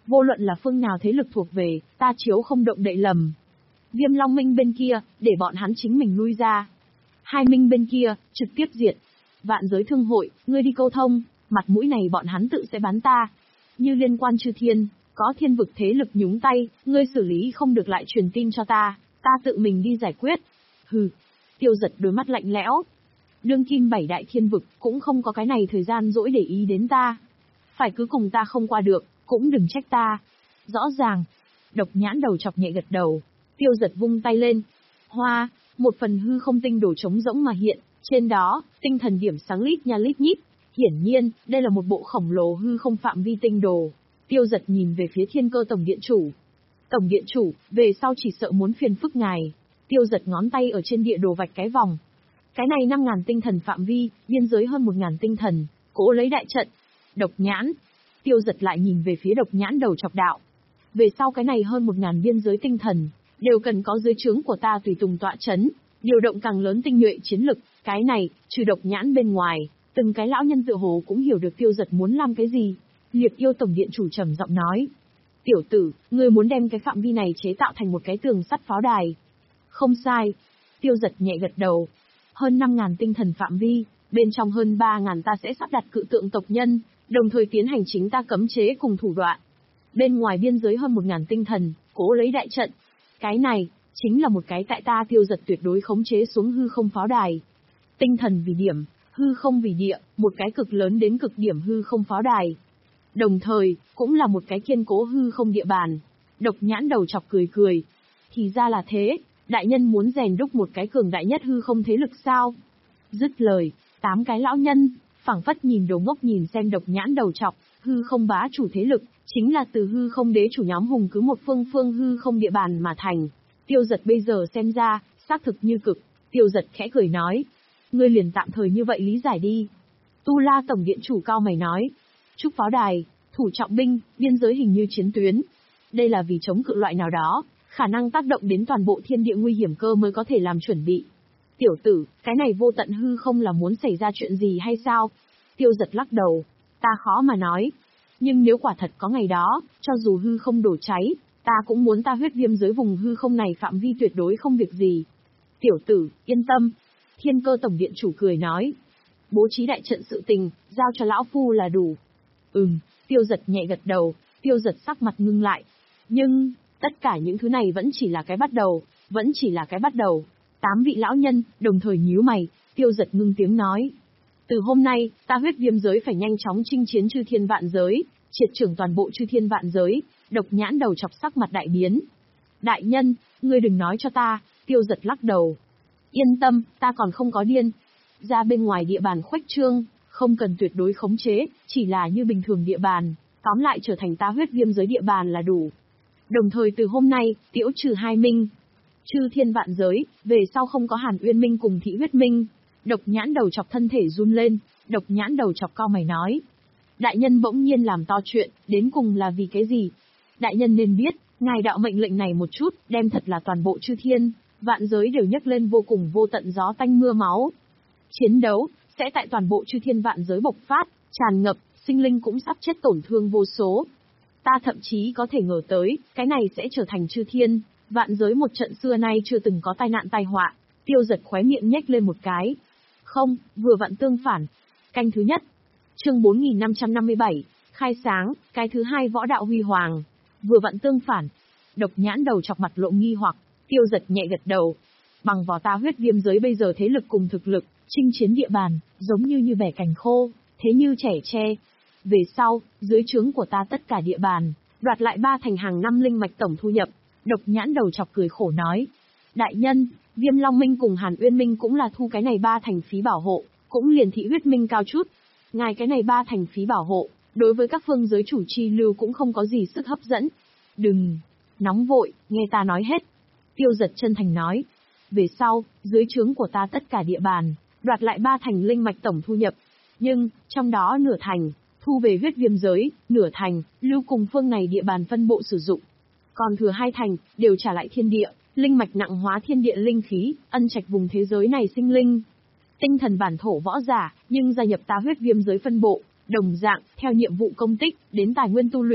Vô luận là phương nào thế lực thuộc về, ta chiếu không động đậy lầm. Viêm Long Minh bên kia, để bọn hắn chính mình lui ra. Hai Minh bên kia, trực tiếp diệt. Vạn giới thương hội, ngươi đi câu thông, mặt mũi này bọn hắn tự sẽ bán ta. Như liên quan chư thiên, có thiên vực thế lực nhúng tay, ngươi xử lý không được lại truyền tin cho ta, ta tự mình đi giải quyết. Hừ. Tiêu Giật đôi mắt lạnh lẽo. Đương kim bảy đại thiên vực, cũng không có cái này thời gian dỗi để ý đến ta. Phải cứ cùng ta không qua được, cũng đừng trách ta. Rõ ràng. Độc Nhãn đầu chọc nhẹ gật đầu. Tiêu Giật vung tay lên. Hoa, một phần hư không tinh đồ trống rỗng mà hiện, trên đó, tinh thần điểm sáng lít nha lít nhít. Hiển nhiên, đây là một bộ khổng lồ hư không phạm vi tinh đồ. Tiêu Giật nhìn về phía Thiên Cơ Tổng Điện Chủ. Tổng Điện Chủ, về sau chỉ sợ muốn phiền phức ngài. Tiêu Giật ngón tay ở trên địa đồ vạch cái vòng. Cái này năm ngàn tinh thần phạm vi, biên giới hơn một ngàn tinh thần, cố lấy đại trận. Độc Nhãn. Tiêu Giật lại nhìn về phía Độc Nhãn đầu chọc đạo. Về sau cái này hơn một ngàn biên giới tinh thần, đều cần có dưới trướng của ta tùy tùng tọa chấn, điều động càng lớn tinh nhuệ chiến lực. Cái này, trừ Độc Nhãn bên ngoài, từng cái lão nhân tựa hồ cũng hiểu được Tiêu Giật muốn làm cái gì. Liệp Yêu Tổng Điện Chủ trầm giọng nói. Tiểu tử, ngươi muốn đem cái phạm vi này chế tạo thành một cái tường sắt pháo đài. Không sai. Tiêu Giật nhẹ gật đầu. Hơn năm ngàn tinh thần phạm vi, bên trong hơn ba ngàn ta sẽ sắp đặt cự tượng tộc nhân, đồng thời tiến hành chính ta cấm chế cùng thủ đoạn. Bên ngoài biên giới hơn một ngàn tinh thần, cố lấy đại trận. Cái này, chính là một cái tại ta Tiêu Giật tuyệt đối khống chế xuống hư không pháo đài. Tinh thần vì điểm, hư không vì địa, một cái cực lớn đến cực điểm hư không pháo đài. Đồng thời, cũng là một cái kiên cố hư không địa bàn. Độc Nhãn đầu chọc cười cười. Thì ra là thế, đại nhân muốn rèn đúc một cái cường đại nhất hư không thế lực sao? Dứt lời, tám cái lão nhân, phảng phất nhìn đồ ngốc nhìn xem Độc Nhãn đầu chọc, hư không bá chủ thế lực, chính là từ hư không đế chủ nhóm hùng cứ một phương phương hư không địa bàn mà thành. Tiêu Giật bây giờ xem ra, xác thực như cực. Tiêu Giật khẽ cười nói. Ngươi liền tạm thời như vậy lý giải đi. Tu La Tổng Điện Chủ cao mày nói. Trúc pháo đài, thủ trọng binh, biên giới hình như chiến tuyến. Đây là vì chống cự loại nào đó, khả năng tác động đến toàn bộ thiên địa nguy hiểm cơ mới có thể làm chuẩn bị. Tiểu tử, cái này vô tận hư không là muốn xảy ra chuyện gì hay sao? Tiêu Giật lắc đầu. Ta khó mà nói. Nhưng nếu quả thật có ngày đó, cho dù hư không đổ cháy, ta cũng muốn ta huyết viêm giới vùng hư không này phạm vi tuyệt đối không việc gì. Tiểu tử, yên tâm. Thiên Cơ Tổng Điện Chủ cười nói. Bố trí đại trận sự tình, giao cho lão phu là đủ. Ừm, Tiêu Giật nhẹ gật đầu. Tiêu Giật sắc mặt ngưng lại. Nhưng, tất cả những thứ này vẫn chỉ là cái bắt đầu, vẫn chỉ là cái bắt đầu. Tám vị lão nhân, đồng thời nhíu mày. Tiêu Giật ngưng tiếng nói. Từ hôm nay, ta huyết viêm giới phải nhanh chóng chinh chiến chư thiên vạn giới, triệt trưởng toàn bộ chư thiên vạn giới. Độc Nhãn đầu chọc sắc mặt đại biến. Đại nhân, ngươi đừng nói cho ta. Tiêu Giật lắc đầu. Yên tâm, ta còn không có điên. Ra bên ngoài địa bàn khuếch trương, không cần tuyệt đối khống chế, chỉ là như bình thường địa bàn, tóm lại trở thành ta huyết viêm giới địa bàn là đủ. Đồng thời từ hôm nay, tiễu trừ hai minh. Chư thiên vạn giới, về sau không có Hàn Uyên Minh cùng Thị Huyết Minh. Độc Nhãn đầu chọc thân thể run lên, Độc Nhãn đầu chọc cao mày nói. Đại nhân bỗng nhiên làm to chuyện, đến cùng là vì cái gì? Đại nhân nên biết, ngài đạo mệnh lệnh này một chút, đem thật là toàn bộ chư thiên, vạn giới đều nhấc lên vô cùng vô tận gió tanh mưa máu. Chiến đấu, sẽ tại toàn bộ chư thiên vạn giới bộc phát, tràn ngập, sinh linh cũng sắp chết tổn thương vô số. Ta thậm chí có thể ngờ tới, cái này sẽ trở thành chư thiên, vạn giới một trận xưa nay chưa từng có tai nạn tai họa. Tiêu Giật khóe miệng nhếch lên một cái. Không, vừa vặn tương phản. Canh thứ nhất. Chương bốn nghìn năm trăm năm mươi bảy, khai sáng, cái thứ hai võ đạo huy hoàng. Vừa vặn tương phản. Độc Nhãn đầu chọc mặt lộ nghi hoặc, Tiêu Giật nhẹ gật đầu. Bằng vào ta huyết viêm giới bây giờ thế lực cùng thực lực, chinh chiến địa bàn, giống như như bẻ cành khô, thế như trẻ tre. Về sau, dưới trướng của ta tất cả địa bàn, đoạt lại ba thành hàng năm linh mạch tổng thu nhập. Độc Nhãn đầu chọc cười khổ nói. Đại nhân, Viêm Long Minh cùng Hàn Uyên Minh cũng là thu cái này ba thành phí bảo hộ, cũng liền Thị Huyết Minh cao chút. Ngài cái này ba thành phí bảo hộ, đối với các phương giới chủ chi lưu cũng không có gì sức hấp dẫn. Đừng nóng vội, nghe ta nói hết. Tiêu Giật chân thành nói. Về sau, dưới trướng của ta tất cả địa bàn, đoạt lại ba thành linh mạch tổng thu nhập. Nhưng, trong đó nửa thành, thu về huyết viêm giới, nửa thành, lưu cùng phương này địa bàn phân bộ sử dụng. Còn thừa hai thành, đều trả lại thiên địa, linh mạch nặng hóa thiên địa linh khí, ân trạch vùng thế giới này sinh linh. Tinh thần bản thổ võ giả, nhưng gia nhập ta huyết viêm giới phân bộ, đồng dạng, theo nhiệm vụ công tích, đến tài nguyên tu luyện,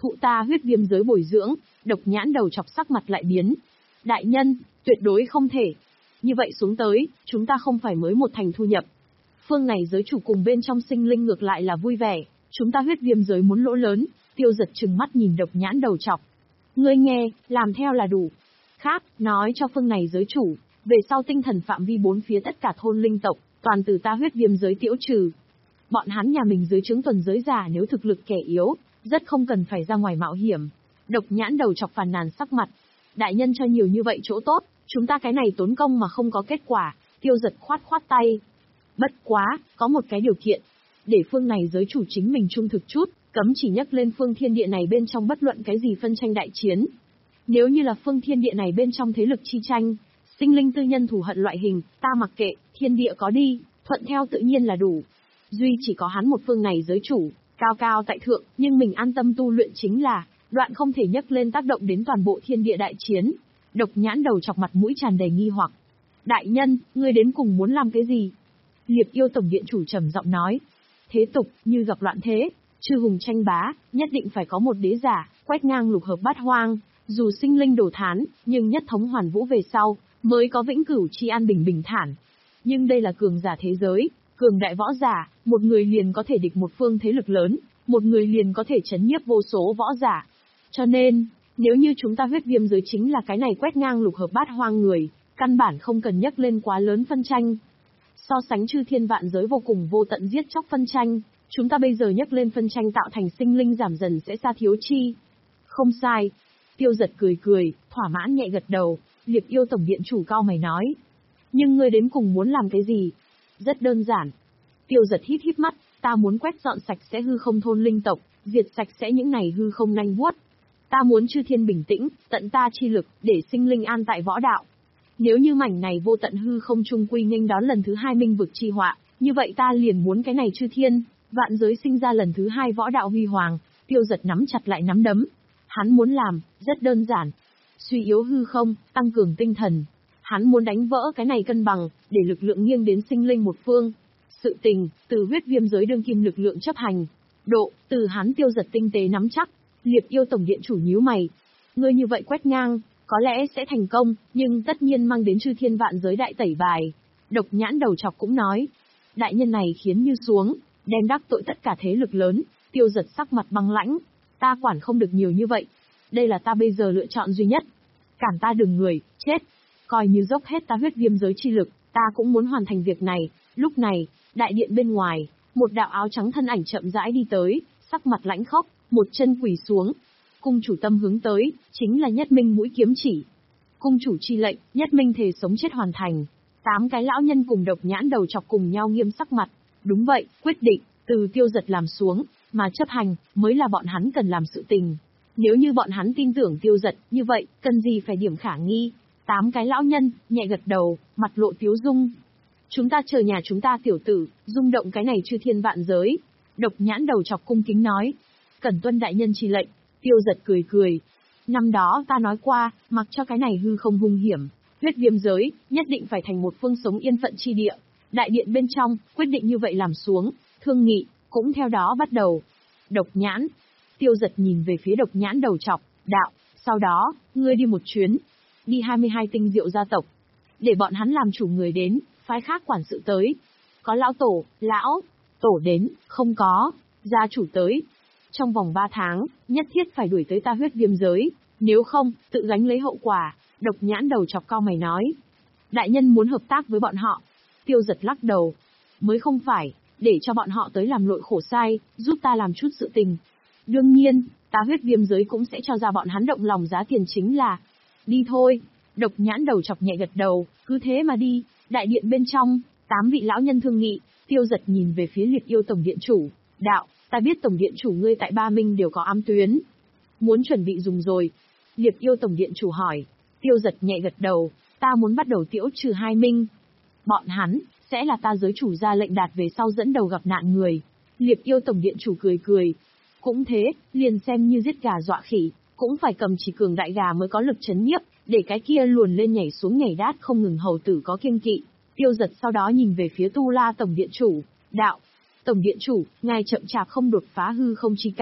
thụ ta huyết viêm giới bồi dưỡng. Độc nhãn đầu chọc sắc mặt lại biến. Đại nhân, tuyệt đối không thể. Như vậy xuống tới, chúng ta không phải mới một thành thu nhập. Phương này giới chủ cùng bên trong sinh linh ngược lại là vui vẻ, chúng ta huyết viêm giới muốn lỗ lớn. Tiêu Giật trừng mắt nhìn độc nhãn đầu chọc. Ngươi nghe, làm theo là đủ. Khác, nói cho phương này giới chủ, về sau tinh thần phạm vi bốn phía tất cả thôn linh tộc, toàn từ ta huyết viêm giới tiễu trừ. Bọn hắn nhà mình dưới trướng tuần giới giả nếu thực lực kẻ yếu, rất không cần phải ra ngoài mạo hiểm. Độc nhãn đầu chọc phàn nàn sắc mặt. Đại nhân cho nhiều như vậy chỗ tốt, chúng ta cái này tốn công mà không có kết quả. Tiêu Giật khoát khoát tay. Bất quá, có một cái điều kiện. Để phương này giới chủ chính mình trung thực chút, cấm chỉ nhắc lên phương thiên địa này bên trong bất luận cái gì phân tranh đại chiến. Nếu như là phương thiên địa này bên trong thế lực chi tranh, sinh linh tư nhân thù hận loại hình, ta mặc kệ, thiên địa có đi, thuận theo tự nhiên là đủ. Duy chỉ có hắn một phương này giới chủ, cao cao tại thượng, nhưng mình an tâm tu luyện chính là, đoạn không thể nhắc lên tác động đến toàn bộ thiên địa đại chiến. Độc nhãn đầu chọc mặt mũi tràn đầy nghi hoặc. Đại nhân, ngươi đến cùng muốn làm cái gì? Liệp yêu tổng điện chủ trầm giọng nói. Thế tục, như gặp loạn thế, chư hùng tranh bá, nhất định phải có một đế giả, quét ngang lục hợp bát hoang, dù sinh linh đổ thán, nhưng nhất thống hoàn vũ về sau, mới có vĩnh cửu chi an bình bình thản. Nhưng đây là cường giả thế giới, cường đại võ giả, một người liền có thể địch một phương thế lực lớn, một người liền có thể chấn nhiếp vô số võ giả. Cho nên, nếu như chúng ta huyết viêm giới chính là cái này quét ngang lục hợp bát hoang người, căn bản không cần nhắc lên quá lớn phân tranh. So sánh chư thiên vạn giới vô cùng vô tận giết chóc phân tranh, chúng ta bây giờ nhắc lên phân tranh tạo thành sinh linh giảm dần sẽ xa thiếu chi. Không sai. Tiêu Giật cười cười, thỏa mãn nhẹ gật đầu. Liệp yêu tổng điện chủ cao mày nói. Nhưng ngươi đến cùng muốn làm cái gì? Rất đơn giản. Tiêu Giật híp híp mắt, ta muốn quét dọn sạch sẽ hư không thôn linh tộc, diệt sạch sẽ những này hư không nanh vuốt. Ta muốn chư thiên bình tĩnh, tận ta chi lực, để sinh linh an tại võ đạo. Nếu như mảnh này vô tận hư không trung quy nghênh đón lần thứ hai minh vực chi họa, như vậy ta liền muốn cái này chư thiên, vạn giới sinh ra lần thứ hai võ đạo huy hoàng. Tiêu Giật nắm chặt lại nắm đấm. Hắn muốn làm, rất đơn giản. Suy yếu hư không, tăng cường tinh thần. Hắn muốn đánh vỡ cái này cân bằng, để lực lượng nghiêng đến sinh linh một phương. Sự tình, từ huyết viêm giới đương kim lực lượng chấp hành. Độ, từ hắn Tiêu Giật tinh tế nắm chắc. Liệp yêu tổng điện chủ nhíu mày. Ngươi như vậy quét ngang, có lẽ sẽ thành công, nhưng tất nhiên mang đến chư thiên vạn giới đại tẩy bài. Độc nhãn đầu chọc cũng nói. Đại nhân này khiến như xuống, đem đắc tội tất cả thế lực lớn. Tiêu Giật sắc mặt băng lãnh. Ta quản không được nhiều như vậy. Đây là ta bây giờ lựa chọn duy nhất. Cản ta đừng người, chết. Coi như dốc hết ta huyết viêm giới chi lực, ta cũng muốn hoàn thành việc này. Lúc này, đại điện bên ngoài, một đạo áo trắng thân ảnh chậm rãi đi tới, sắc mặt lãnh khốc, một chân quỳ xuống. Cung chủ tâm hướng tới, chính là Nhất Minh mũi kiếm chỉ. Cung chủ chi lệnh, Nhất Minh thề sống chết hoàn thành. Tám cái lão nhân cùng độc nhãn đầu chọc cùng nhau nghiêm sắc mặt. Đúng vậy, quyết định, từ Tiêu Giật làm xuống, mà chấp hành, mới là bọn hắn cần làm sự tình. Nếu như bọn hắn tin tưởng Tiêu Giật, như vậy, cần gì phải điểm khả nghi. Tám cái lão nhân, nhẹ gật đầu, mặt lộ tiếu dung. Chúng ta chờ nhà chúng ta tiểu tử, rung động cái này chư thiên vạn giới. Độc nhãn đầu chọc cung kính nói. Cẩn tuân đại nhân chỉ lệnh. Tiêu Giật cười cười. Năm đó ta nói qua, mặc cho cái này hư không hung hiểm, huyết viêm giới, nhất định phải thành một phương sống yên phận chi địa. Đại điện bên trong, quyết định như vậy làm xuống, thương nghị, cũng theo đó bắt đầu. Độc nhãn. Tiêu Giật nhìn về phía độc nhãn đầu chọc, đạo, sau đó, ngươi đi một chuyến. Đi hai mươi hai tinh diệu gia tộc. Để bọn hắn làm chủ người đến, phái khác quản sự tới. Có lão tổ, lão, tổ đến, không có, gia chủ tới. Trong vòng ba tháng, nhất thiết phải đuổi tới ta huyết viêm giới, nếu không, tự gánh lấy hậu quả. Độc nhãn đầu chọc cao mày nói. Đại nhân muốn hợp tác với bọn họ. Tiêu Giật lắc đầu. Mới không phải, để cho bọn họ tới làm lội khổ sai, giúp ta làm chút sự tình. Đương nhiên, ta huyết viêm giới cũng sẽ cho ra bọn hắn động lòng giá tiền chính là. Đi thôi. Độc nhãn đầu chọc nhẹ gật đầu, cứ thế mà đi. Đại điện bên trong, tám vị lão nhân thương nghị. Tiêu Giật nhìn về phía Liệt yêu tổng điện chủ. Đạo, ta biết tổng điện chủ ngươi tại Ba Minh đều có ám tuyến. Muốn chuẩn bị dùng rồi. Liệt yêu tổng điện chủ hỏi. Tiêu Giật nhẹ gật đầu, ta muốn bắt đầu tiễu trừ hai minh. Bọn hắn, sẽ là ta giới chủ ra lệnh đạt về sau dẫn đầu gặp nạn người. Liệt yêu tổng điện chủ cười cười. Cũng thế, liền xem như giết gà dọa khỉ, cũng phải cầm chỉ cường đại gà mới có lực chấn nhiếp, để cái kia luồn lên nhảy xuống nhảy đát không ngừng hầu tử có kiêng kỵ. Tiêu Giật sau đó nhìn về phía Tu La tổng điện chủ, đạo. Tổng điện chủ, ngài chậm chạp không đột phá hư không chi cảnh,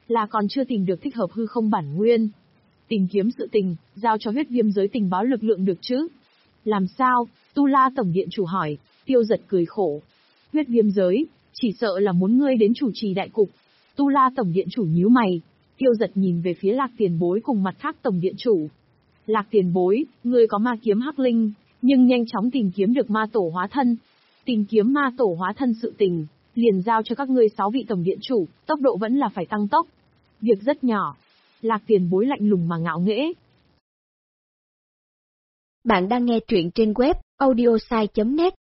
là còn chưa tìm được thích hợp hư không bản nguyên. Tìm kiếm sự tình, giao cho huyết viêm giới tình báo lực lượng được chứ? Làm sao? Tu La Tổng Điện Chủ hỏi. Tiêu Giật cười khổ. Huyết viêm giới, chỉ sợ là muốn ngươi đến chủ trì đại cục. Tu La Tổng Điện Chủ nhíu mày. Tiêu Giật nhìn về phía Lạc Tiền Bối cùng mặt khác Tổng Điện Chủ. Lạc Tiền Bối, ngươi có ma kiếm hắc linh, nhưng nhanh chóng tìm kiếm được ma tổ hóa thân. Tìm kiếm ma tổ hóa thân sự tình, liền giao cho các ngươi sáu vị Tổng Điện Chủ, tốc độ vẫn là phải tăng tốc. Việc rất nhỏ. Lạc Tiền Bối lạnh lùng mà ngạo nghễ. Bạn đang nghe truyện trên web audiosai chấm net.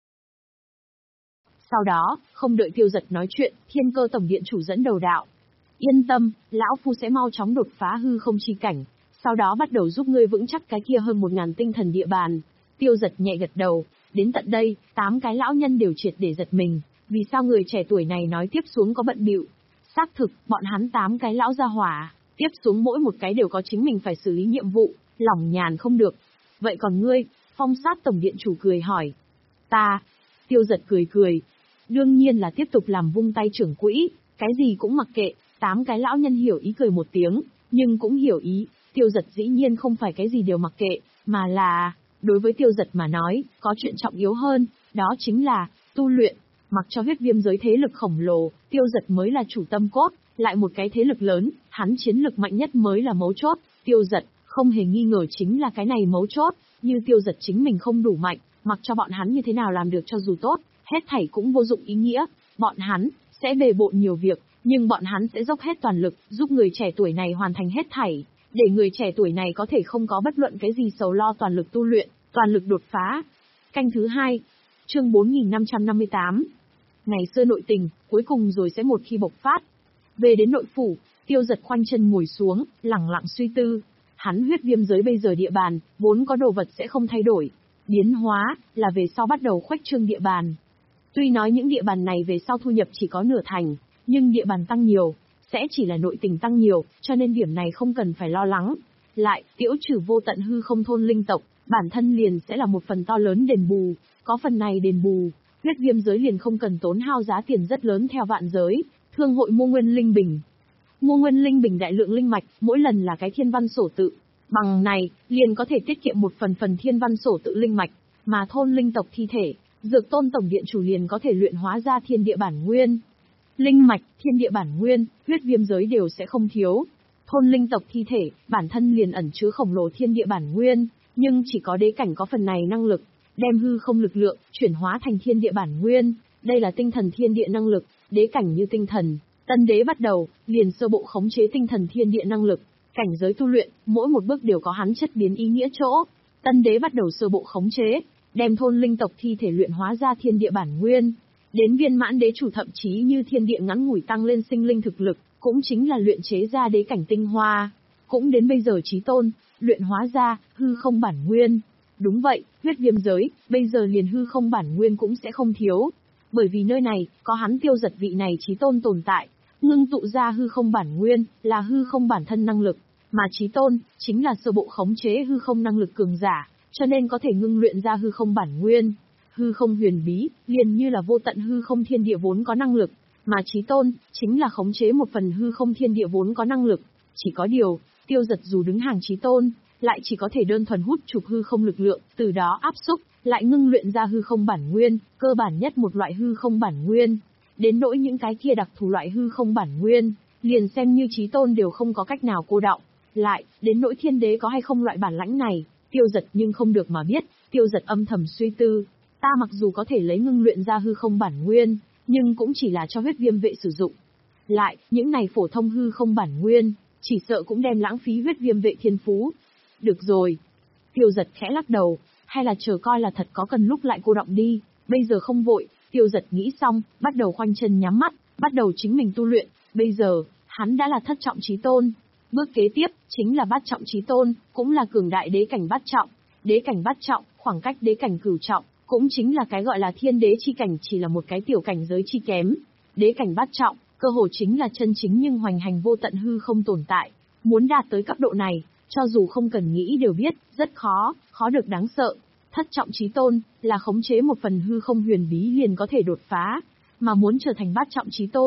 Sau đó, không đợi Tiêu Giật nói chuyện, Thiên Cơ Tổng Điện Chủ dẫn đầu đạo. Yên tâm, lão phu sẽ mau chóng đột phá hư không chi cảnh, sau đó bắt đầu giúp ngươi vững chắc cái kia hơn một ngàn tinh thần địa bàn. Tiêu Giật nhẹ gật đầu, đến tận đây, tám cái lão nhân đều triệt để giật mình, vì sao người trẻ tuổi này nói tiếp xuống có bận bịu? Xác thực, bọn hắn tám cái lão gia hỏa, tiếp xuống mỗi một cái đều có chính mình phải xử lý nhiệm vụ, lỏng nhàn không được. Vậy còn ngươi? Phong Sát Tổng Điện Chủ cười hỏi. Ta. Tiêu Giật cười cười. Đương nhiên là tiếp tục làm vung tay trưởng quỹ, cái gì cũng mặc kệ. Tám cái lão nhân hiểu ý cười một tiếng, nhưng cũng hiểu ý, Tiêu Giật dĩ nhiên không phải cái gì đều mặc kệ, mà là, đối với Tiêu Giật mà nói, có chuyện trọng yếu hơn, đó chính là, tu luyện. Mặc cho huyết viêm giới thế lực khổng lồ, Tiêu Giật mới là chủ tâm cốt, lại một cái thế lực lớn, hắn chiến lực mạnh nhất mới là mấu chốt. Tiêu Giật, không hề nghi ngờ chính là cái này mấu chốt, như Tiêu Giật chính mình không đủ mạnh, mặc cho bọn hắn như thế nào làm được cho dù tốt, hết thảy cũng vô dụng ý nghĩa, bọn hắn sẽ bề bộn nhiều việc, nhưng bọn hắn sẽ dốc hết toàn lực, giúp người trẻ tuổi này hoàn thành hết thảy, để người trẻ tuổi này có thể không có bất luận cái gì sầu lo, toàn lực tu luyện, toàn lực đột phá. Canh thứ hai, chương bốn nghìn năm trăm năm mươi tám. Ngày xưa nội tình, cuối cùng rồi sẽ một khi bộc phát. Về đến nội phủ, Tiêu Giật khoanh chân ngồi xuống, lẳng lặng suy tư. Hắn huyết viêm giới bây giờ địa bàn, vốn có đồ vật sẽ không thay đổi. Biến hóa, là về sau bắt đầu khuếch trương địa bàn. Tuy nói những địa bàn này về sau thu nhập chỉ có nửa thành, nhưng địa bàn tăng nhiều, sẽ chỉ là nội tình tăng nhiều, cho nên điểm này không cần phải lo lắng. Lại, tiễu trừ vô tận hư không thôn linh tộc, bản thân liền sẽ là một phần to lớn đền bù, có phần này đền bù, huyết viêm giới liền không cần tốn hao giá tiền rất lớn theo vạn giới, thương hội mua nguyên linh bình. Mua nguyên linh bình đại lượng linh mạch, mỗi lần là cái thiên văn sổ tự. Bằng này, liền có thể tiết kiệm một phần phần thiên văn sổ tự linh mạch, mà thôn linh tộc thi thể, Dược Tôn Tổng Điện Chủ liền có thể luyện hóa ra thiên địa bản nguyên. Linh mạch, thiên địa bản nguyên, huyết viêm giới đều sẽ không thiếu. Thôn linh tộc thi thể, bản thân liền ẩn chứa khổng lồ thiên địa bản nguyên, nhưng chỉ có đế cảnh có phần này năng lực, đem hư không lực lượng, chuyển hóa thành thiên địa bản nguyên. Đây là tinh thần thiên địa năng lực, đế cảnh như tinh thần. Tân đế bắt đầu, liền sơ bộ khống chế tinh thần thiên địa năng lực. Cảnh giới tu luyện, mỗi một bước đều có hắn chất biến ý nghĩa chỗ. Tân đế bắt đầu sơ bộ khống chế, đem thôn linh tộc thi thể luyện hóa ra thiên địa bản nguyên. Đến viên mãn đế chủ thậm chí như thiên địa ngắn ngủi tăng lên sinh linh thực lực, cũng chính là luyện chế ra đế cảnh tinh hoa. Cũng đến bây giờ chí tôn, luyện hóa ra, hư không bản nguyên. Đúng vậy, huyết viêm giới, bây giờ liền hư không bản nguyên cũng sẽ không thiếu. Bởi vì nơi này, có hắn Tiêu Giật vị này chí tôn tồn tại. Ngưng tụ ra hư không bản nguyên, là hư không bản thân năng lực, mà chí tôn, chính là sơ bộ khống chế hư không năng lực cường giả, cho nên có thể ngưng luyện ra hư không bản nguyên. Hư không huyền bí, liền như là vô tận hư không thiên địa vốn có năng lực, mà chí tôn, chính là khống chế một phần hư không thiên địa vốn có năng lực. Chỉ có điều, Tiêu Giật dù đứng hàng chí tôn, lại chỉ có thể đơn thuần hút chụp hư không lực lượng, từ đó áp xúc, lại ngưng luyện ra hư không bản nguyên, cơ bản nhất một loại hư không bản nguyên. Đến nỗi những cái kia đặc thù loại hư không bản nguyên, liền xem như chí tôn đều không có cách nào cô đọng. Lại, đến nỗi thiên đế có hay không loại bản lãnh này, Tiêu Giật nhưng không được mà biết. Tiêu Giật âm thầm suy tư, ta mặc dù có thể lấy ngưng luyện ra hư không bản nguyên, nhưng cũng chỉ là cho huyết viêm vệ sử dụng. Lại, những này phổ thông hư không bản nguyên, chỉ sợ cũng đem lãng phí huyết viêm vệ thiên phú. Được rồi. Tiêu Giật khẽ lắc đầu, hay là chờ coi là thật có cần lúc lại cô đọng đi, bây giờ không vội. Tiêu Giật nghĩ xong, bắt đầu khoanh chân nhắm mắt, bắt đầu chính mình tu luyện. Bây giờ, hắn đã là thất trọng chí tôn. Bước kế tiếp, chính là bát trọng chí tôn, cũng là cường đại đế cảnh bát trọng. Đế cảnh bát trọng, khoảng cách đế cảnh cửu trọng, cũng chính là cái gọi là thiên đế chi cảnh, chỉ là một cái tiểu cảnh giới chi kém. Đế cảnh bát trọng, cơ hồ chính là chân chính nhưng hoành hành vô tận hư không tồn tại. Muốn đạt tới cấp độ này, cho dù không cần nghĩ đều biết, rất khó, khó được đáng sợ. Thất trọng chí tôn, là khống chế một phần hư không huyền bí liền có thể đột phá, mà muốn trở thành bát trọng chí tôn,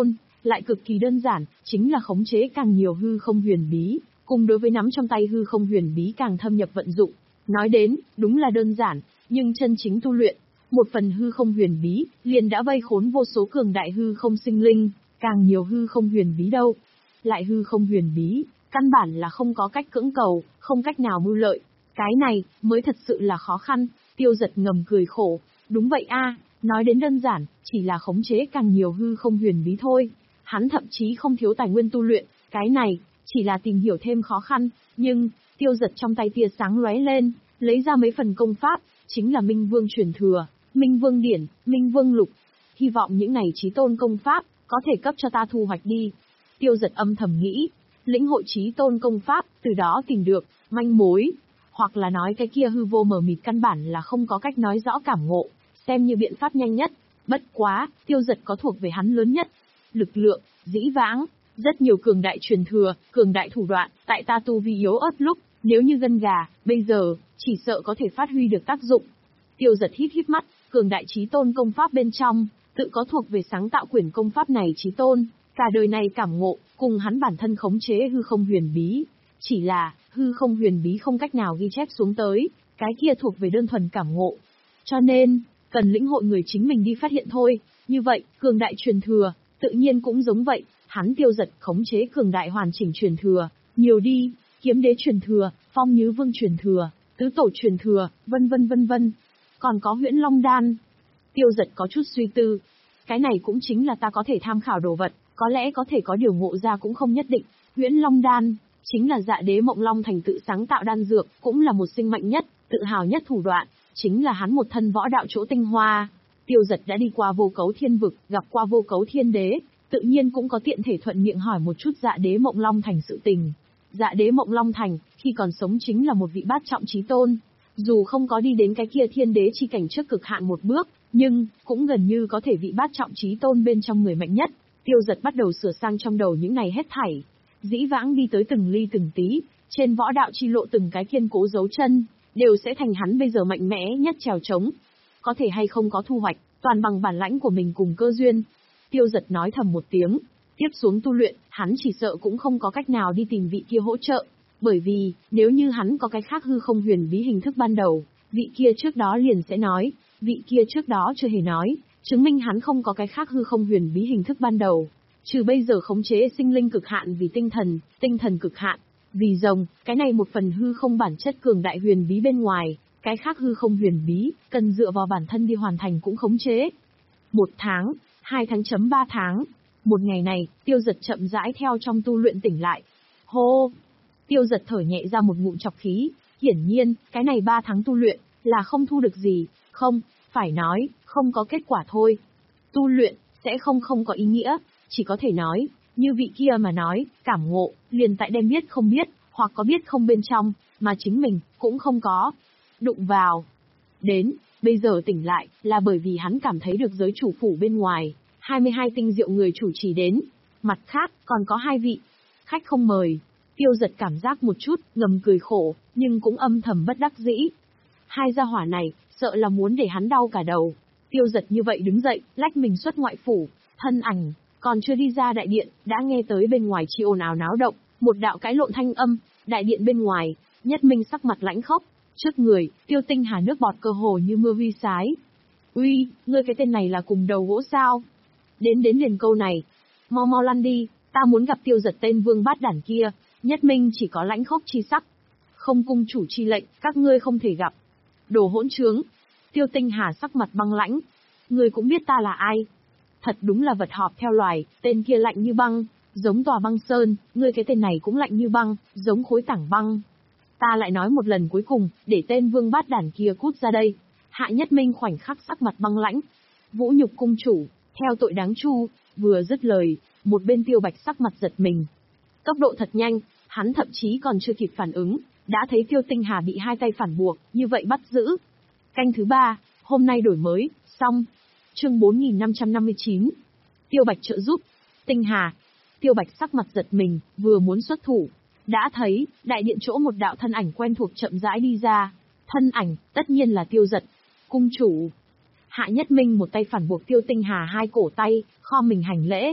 lại cực kỳ đơn giản, chính là khống chế càng nhiều hư không huyền bí, cùng đối với nắm trong tay hư không huyền bí càng thâm nhập vận dụng. Nói đến, đúng là đơn giản, nhưng chân chính tu luyện, một phần hư không huyền bí, liền đã vây khốn vô số cường đại hư không sinh linh, càng nhiều hư không huyền bí đâu. Lại hư không huyền bí, căn bản là không có cách cưỡng cầu, không cách nào mưu lợi. Cái này, mới thật sự là khó khăn. Tiêu Giật ngầm cười khổ. Đúng vậy a, nói đến đơn giản, chỉ là khống chế càng nhiều hư không huyền bí thôi. Hắn thậm chí không thiếu tài nguyên tu luyện, cái này, chỉ là tìm hiểu thêm khó khăn. Nhưng, Tiêu Giật trong tay tia sáng lóe lên, lấy ra mấy phần công pháp, chính là Minh Vương truyền thừa, Minh Vương Điển, Minh Vương Lục. Hy vọng những này chí tôn công pháp, có thể cấp cho ta thu hoạch đi. Tiêu Giật âm thầm nghĩ, lĩnh hội chí tôn công pháp, từ đó tìm được manh mối, hoặc là nói cái kia hư vô mờ mịt căn bản là không có cách nói rõ cảm ngộ, xem như biện pháp nhanh nhất. Bất quá, Tiêu Giật có thuộc về hắn lớn nhất lực lượng, dĩ vãng, rất nhiều cường đại truyền thừa, cường đại thủ đoạn, tại ta tu vi yếu ớt lúc, nếu như gân gà, bây giờ, chỉ sợ có thể phát huy được tác dụng. Tiêu Giật híp híp mắt, cường đại chí tôn công pháp bên trong, tự có thuộc về sáng tạo quyển công pháp này chí tôn, cả đời này cảm ngộ, cùng hắn bản thân khống chế hư không huyền bí. Chỉ là, hư không huyền bí không cách nào ghi chép xuống tới, cái kia thuộc về đơn thuần cảm ngộ. Cho nên, cần lĩnh hội người chính mình đi phát hiện thôi. Như vậy, cường đại truyền thừa, tự nhiên cũng giống vậy, hắn Tiêu Giật khống chế cường đại hoàn chỉnh truyền thừa, nhiều đi, kiếm đế truyền thừa, phong nhứ vương truyền thừa, tứ tổ truyền thừa, vân vân vân vân. Còn có huyễn long đan. Tiêu Giật có chút suy tư. Cái này cũng chính là ta có thể tham khảo đồ vật, có lẽ có thể có điều ngộ ra cũng không nhất định. Huyễn long đan, chính là Dạ Đế Mộng Long thành tự sáng tạo đan dược, cũng là một sinh mạnh nhất, tự hào nhất thủ đoạn, chính là hắn một thân võ đạo chỗ tinh hoa. Tiêu Giật đã đi qua Vô Cấu Thiên vực, gặp qua Vô Cấu Thiên Đế, tự nhiên cũng có tiện thể thuận miệng hỏi một chút Dạ Đế Mộng Long thành sự tình. Dạ Đế Mộng Long thành, khi còn sống chính là một vị bát trọng chí tôn, dù không có đi đến cái kia thiên đế chi cảnh trước cực hạn một bước, nhưng cũng gần như có thể vị bát trọng chí tôn bên trong người mạnh nhất. Tiêu Giật bắt đầu sửa sang trong đầu những này hết thảy, dĩ vãng đi tới từng ly từng tí, trên võ đạo chi lộ từng cái kiên cố dấu chân, đều sẽ thành hắn bây giờ mạnh mẽ nhất trèo trống. Có thể hay không có thu hoạch, toàn bằng bản lãnh của mình cùng cơ duyên. Tiêu Giật nói thầm một tiếng, tiếp xuống tu luyện, hắn chỉ sợ cũng không có cách nào đi tìm vị kia hỗ trợ, bởi vì, nếu như hắn có cái khác hư không huyền bí hình thức ban đầu, vị kia trước đó liền sẽ nói, vị kia trước đó chưa hề nói, chứng minh hắn không có cái khác hư không huyền bí hình thức ban đầu. Trừ bây giờ khống chế sinh linh cực hạn vì tinh thần, tinh thần cực hạn, vì rồng, cái này một phần hư không bản chất cường đại huyền bí bên ngoài, cái khác hư không huyền bí, cần dựa vào bản thân đi hoàn thành cũng khống chế. Một tháng, hai tháng chấm ba tháng, một ngày này, Tiêu Giật chậm rãi theo trong tu luyện tỉnh lại. Hô! Tiêu Giật thở nhẹ ra một ngụm chọc khí, hiển nhiên, cái này ba tháng tu luyện, là không thu được gì, không, phải nói, không có kết quả thôi. Tu luyện, sẽ không không có ý nghĩa, chỉ có thể nói, như vị kia mà nói, cảm ngộ, liền tại đem biết không biết, hoặc có biết không bên trong, mà chính mình, cũng không có. Đụng vào. Đến, bây giờ tỉnh lại, là bởi vì hắn cảm thấy được giới chủ phủ bên ngoài, hai mươi hai tinh diệu người chủ trì đến. Mặt khác, còn có hai vị. Khách không mời. Tiêu Giật cảm giác một chút, ngầm cười khổ, nhưng cũng âm thầm bất đắc dĩ. Hai gia hỏa này, sợ là muốn để hắn đau cả đầu. Tiêu Giật như vậy đứng dậy, lách mình xuất ngoại phủ, thân ảnh, còn chưa đi ra đại điện, đã nghe tới bên ngoài chi ồn ào náo động, một đạo cãi lộn thanh âm, đại điện bên ngoài, Nhất Minh sắc mặt lãnh khốc, trước người, Tiêu Tinh Hà nước bọt cơ hồ như mưa vi sái. Uy, ngươi cái tên này là cùng đầu gỗ sao? Đến đến liền câu này, mau mau lăn đi, ta muốn gặp Tiêu Giật tên vương bát đản kia. Nhất Minh chỉ có lãnh khốc chi sắc. Không cung chủ chi lệnh, các ngươi không thể gặp. Đồ hỗn trướng. Tiêu Tinh Hà sắc mặt băng lãnh. Ngươi cũng biết ta là ai. Thật đúng là vật họp theo loài, tên kia lạnh như băng, giống tòa băng sơn, ngươi cái tên này cũng lạnh như băng, giống khối tảng băng. Ta lại nói một lần cuối cùng, để tên vương bát đản kia cút ra đây. Hạ Nhất Minh khoảnh khắc sắc mặt băng lãnh. Vũ nhục cung chủ, theo tội đáng chu, vừa dứt lời, một bên Tiêu Bạch sắc mặt giật mình. Tốc độ thật nhanh, hắn thậm chí còn chưa kịp phản ứng, đã thấy Tiêu Tinh Hà bị hai tay phản buộc, như vậy bắt giữ. Canh thứ ba, hôm nay đổi mới, xong. Chương bốn nghìn năm trăm năm mươi chín. Tiêu Bạch trợ giúp. Tinh Hà. Tiêu Bạch sắc mặt giật mình, vừa muốn xuất thủ, đã thấy, đại điện chỗ một đạo thân ảnh quen thuộc chậm rãi đi ra. Thân ảnh, tất nhiên là Tiêu Giật. Cung chủ. Hạ Nhất Minh một tay phản buộc Tiêu Tinh Hà hai cổ tay, kho mình hành lễ.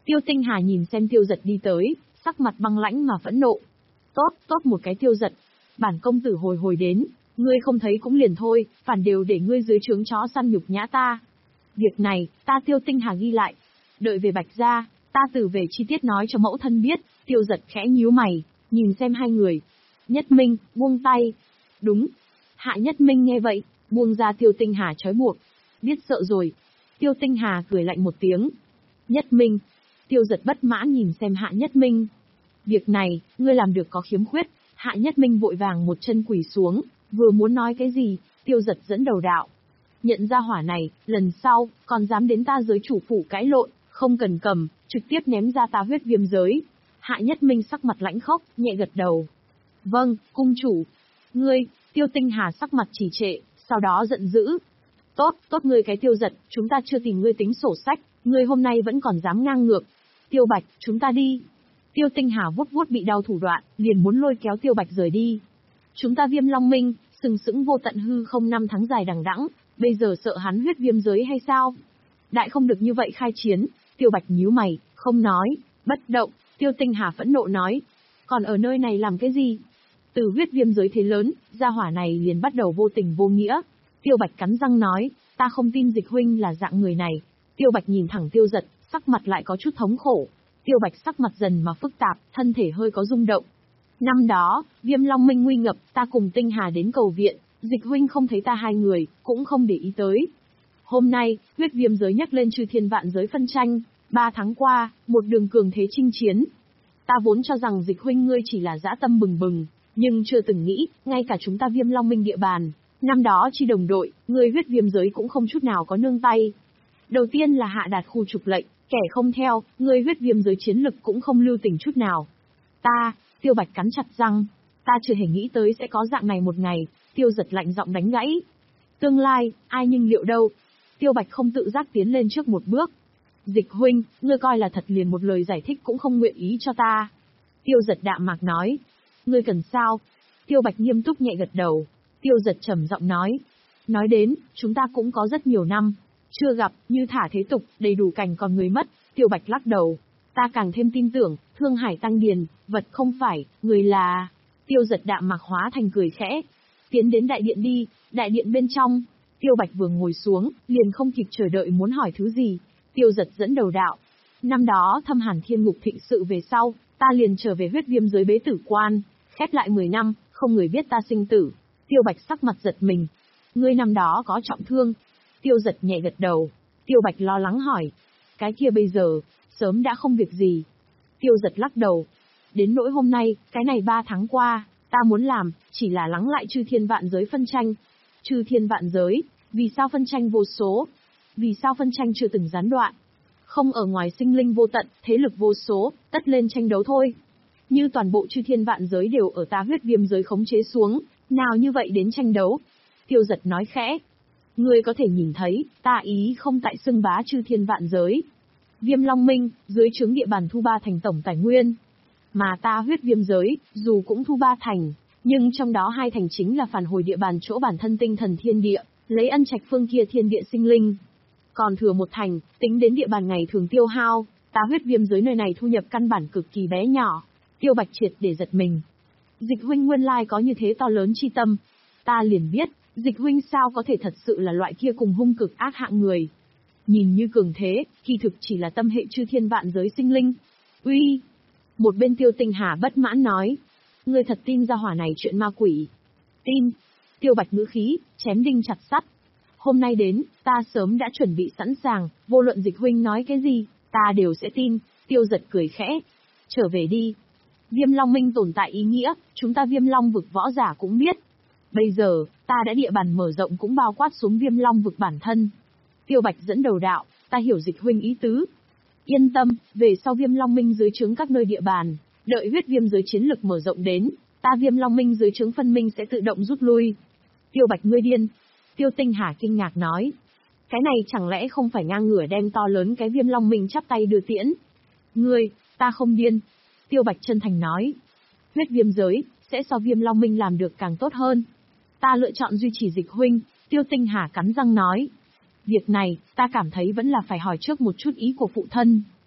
Tiêu Tinh Hà nhìn xem Tiêu Giật đi tới, sắc mặt băng lãnh mà phẫn nộ. Tốt, tốt một cái Tiêu Giật. Bản công tử hồi hồi đến, ngươi không thấy cũng liền thôi, phản đều để ngươi dưới trướng chó săn nhục nhã ta. Việc này, ta Tiêu Tinh Hà ghi lại. Đợi về Bạch gia, ta từ về chi tiết nói cho mẫu thân biết. Tiêu Giật khẽ nhíu mày, nhìn xem hai người. Nhất Minh, buông tay. Đúng. Hạ Nhất Minh nghe vậy, buông ra Tiêu Tinh Hà trói buộc. Biết sợ rồi. Tiêu Tinh Hà cười lạnh một tiếng. Nhất Minh. Tiêu Giật bất mãn nhìn xem Hạ Nhất Minh. Việc này, ngươi làm được có khiếm khuyết. Hạ Nhất Minh vội vàng một chân quỳ xuống, vừa muốn nói cái gì, Tiêu Giật dẫn đầu đạo. Nhận ra hỏa này, lần sau, còn dám đến ta giới chủ phủ cãi lộn, không cần cầm, trực tiếp ném ra ta huyết viêm giới. Hạ Nhất Minh sắc mặt lãnh khốc, nhẹ gật đầu. Vâng, cung chủ. Ngươi, Tiêu Tinh Hà sắc mặt trì trệ, sau đó giận dữ. Tốt, tốt ngươi cái Tiêu Giật, chúng ta chưa tìm ngươi tính sổ sách, ngươi hôm nay vẫn còn dám ngang ngược. Tiêu Bạch, chúng ta đi. Tiêu Tinh Hà vuốt vuốt bị đau thủ đoạn, liền muốn lôi kéo Tiêu Bạch rời đi. Chúng ta Viêm Long Minh, sừng sững vô tận hư không năm tháng dài đằng đẵng, bây giờ sợ hắn huyết viêm giới hay sao? Đại không được như vậy khai chiến. Tiêu Bạch nhíu mày, không nói, bất động. Tiêu Tinh Hà phẫn nộ nói, còn ở nơi này làm cái gì? Từ huyết viêm giới thế lớn, gia hỏa này liền bắt đầu vô tình vô nghĩa. Tiêu Bạch cắn răng nói, ta không tin Dịch huynh là dạng người này. Tiêu Bạch nhìn thẳng Tiêu Giật, sắc mặt lại có chút thống khổ. Tiêu Bạch sắc mặt dần mà phức tạp, thân thể hơi có rung động. Năm đó, Viêm Long Minh nguy ngập, ta cùng Tinh Hà đến cầu viện, Dịch huynh không thấy ta hai người, cũng không để ý tới. Hôm nay, huyết viêm giới nhắc lên chư thiên vạn giới phân tranh, ba tháng qua, một đường cường thế chinh chiến. Ta vốn cho rằng Dịch huynh ngươi chỉ là dã tâm bừng bừng, nhưng chưa từng nghĩ, ngay cả chúng ta Viêm Long Minh địa bàn, năm đó chi đồng đội, ngươi huyết viêm giới cũng không chút nào có nương tay. Đầu tiên là hạ đạt khu trục lệnh, kẻ không theo, ngươi huyết viêm giới chiến lực cũng không lưu tình chút nào. Ta, Tiêu Bạch cắn chặt răng, ta chưa hề nghĩ tới sẽ có dạng này một ngày. Tiêu Giật lạnh giọng đánh gãy. Tương lai, ai nhưng liệu đâu. Tiêu Bạch không tự giác tiến lên trước một bước. Dịch huynh, ngươi coi là thật liền một lời giải thích cũng không nguyện ý cho ta. Tiêu Giật đạm mạc nói. Ngươi cần sao? Tiêu Bạch nghiêm túc nhẹ gật đầu. Tiêu Giật trầm giọng nói. Nói đến, chúng ta cũng có rất nhiều năm. Chưa gặp, như thả thế tục, đầy đủ cảnh còn người mất. Tiêu Bạch lắc đầu. Ta càng thêm tin tưởng, Thương Hải Tăng Điền, vật không phải, người là... Tiêu Giật đạm mạc hóa thành cười khẽ. Tiến đến đại điện đi, đại điện bên trong. Tiêu Bạch vừa ngồi xuống, liền không kịp chờ đợi muốn hỏi thứ gì. Tiêu Giật dẫn đầu đạo. Năm đó thâm hàn thiên ngục thịnh sự về sau, ta liền trở về huyết viêm giới bế tử quan, khép lại mười năm, không người biết ta sinh tử. Tiêu Bạch sắc mặt giật mình. Ngươi năm đó có trọng thương. Tiêu Giật nhẹ gật đầu. Tiêu Bạch lo lắng hỏi. Cái kia bây giờ, sớm đã không việc gì. Tiêu Giật lắc đầu. Đến nỗi hôm nay, cái này ba tháng qua, ta muốn làm, chỉ là lắng lại chư thiên vạn giới phân tranh. Chư thiên vạn giới, vì sao phân tranh vô số? Vì sao phân tranh chưa từng gián đoạn? Không ở ngoài sinh linh vô tận, thế lực vô số, tất lên tranh đấu thôi. Như toàn bộ chư thiên vạn giới đều ở ta huyết viêm giới khống chế xuống, nào như vậy đến tranh đấu? Tiêu Giật nói khẽ. Ngươi có thể nhìn thấy, ta ý không tại xưng bá chư thiên vạn giới. Viêm Long Minh, dưới trướng địa bàn thu ba thành tổng tài nguyên. Mà ta huyết viêm giới, dù cũng thu ba thành, nhưng trong đó hai thành chính là phản hồi địa bàn chỗ bản thân tinh thần thiên địa, lấy ân trạch phương kia thiên địa sinh linh. Còn thừa một thành, tính đến địa bàn ngày thường tiêu hao, ta huyết viêm giới nơi này thu nhập căn bản cực kỳ bé nhỏ. Tiêu Bạch triệt để giật mình. Dịch huynh nguyên lai có như thế to lớn chi tâm. Ta liền biết, Dịch huynh sao có thể thật sự là loại kia cùng hung cực ác hạng người. Nhìn như cường thế, kỳ thực chỉ là tâm hệ chư thiên vạn giới sinh linh. Uy! Một bên Tiêu Tinh Hà bất mãn nói. Ngươi thật tin ra hỏa này chuyện ma quỷ? Tin. Tiêu Bạch ngữ khí, chém đinh chặt sắt. Hôm nay đến, ta sớm đã chuẩn bị sẵn sàng, vô luận Dịch huynh nói cái gì, ta đều sẽ tin. Tiêu Giật cười khẽ. Trở về đi. Viêm Long Minh tồn tại ý nghĩa, chúng ta Viêm Long vực võ giả cũng biết. Bây giờ, ta đã địa bàn mở rộng cũng bao quát xuống Viêm Long vực bản thân. Tiêu Bạch dẫn đầu đạo, ta hiểu Dịch huynh ý tứ. Yên tâm, về sau Viêm Long Minh dưới trướng các nơi địa bàn, đợi huyết viêm giới chiến lực mở rộng đến, ta Viêm Long Minh dưới trướng phân minh sẽ tự động rút lui. Tiêu Bạch ngươi điên. Tiêu Tinh Hà kinh ngạc nói. Cái này chẳng lẽ không phải ngang ngửa đem to lớn cái Viêm Long Minh chắp tay đưa tiễn? Ngươi, ta không điên. Tiêu Bạch chân thành nói. Huyết viêm giới, sẽ so Viêm Long Minh làm được càng tốt hơn. Ta lựa chọn duy trì Dịch huynh. Tiêu Tinh Hà cắn răng nói. Việc này, ta cảm thấy vẫn là phải hỏi trước một chút ý của phụ thân.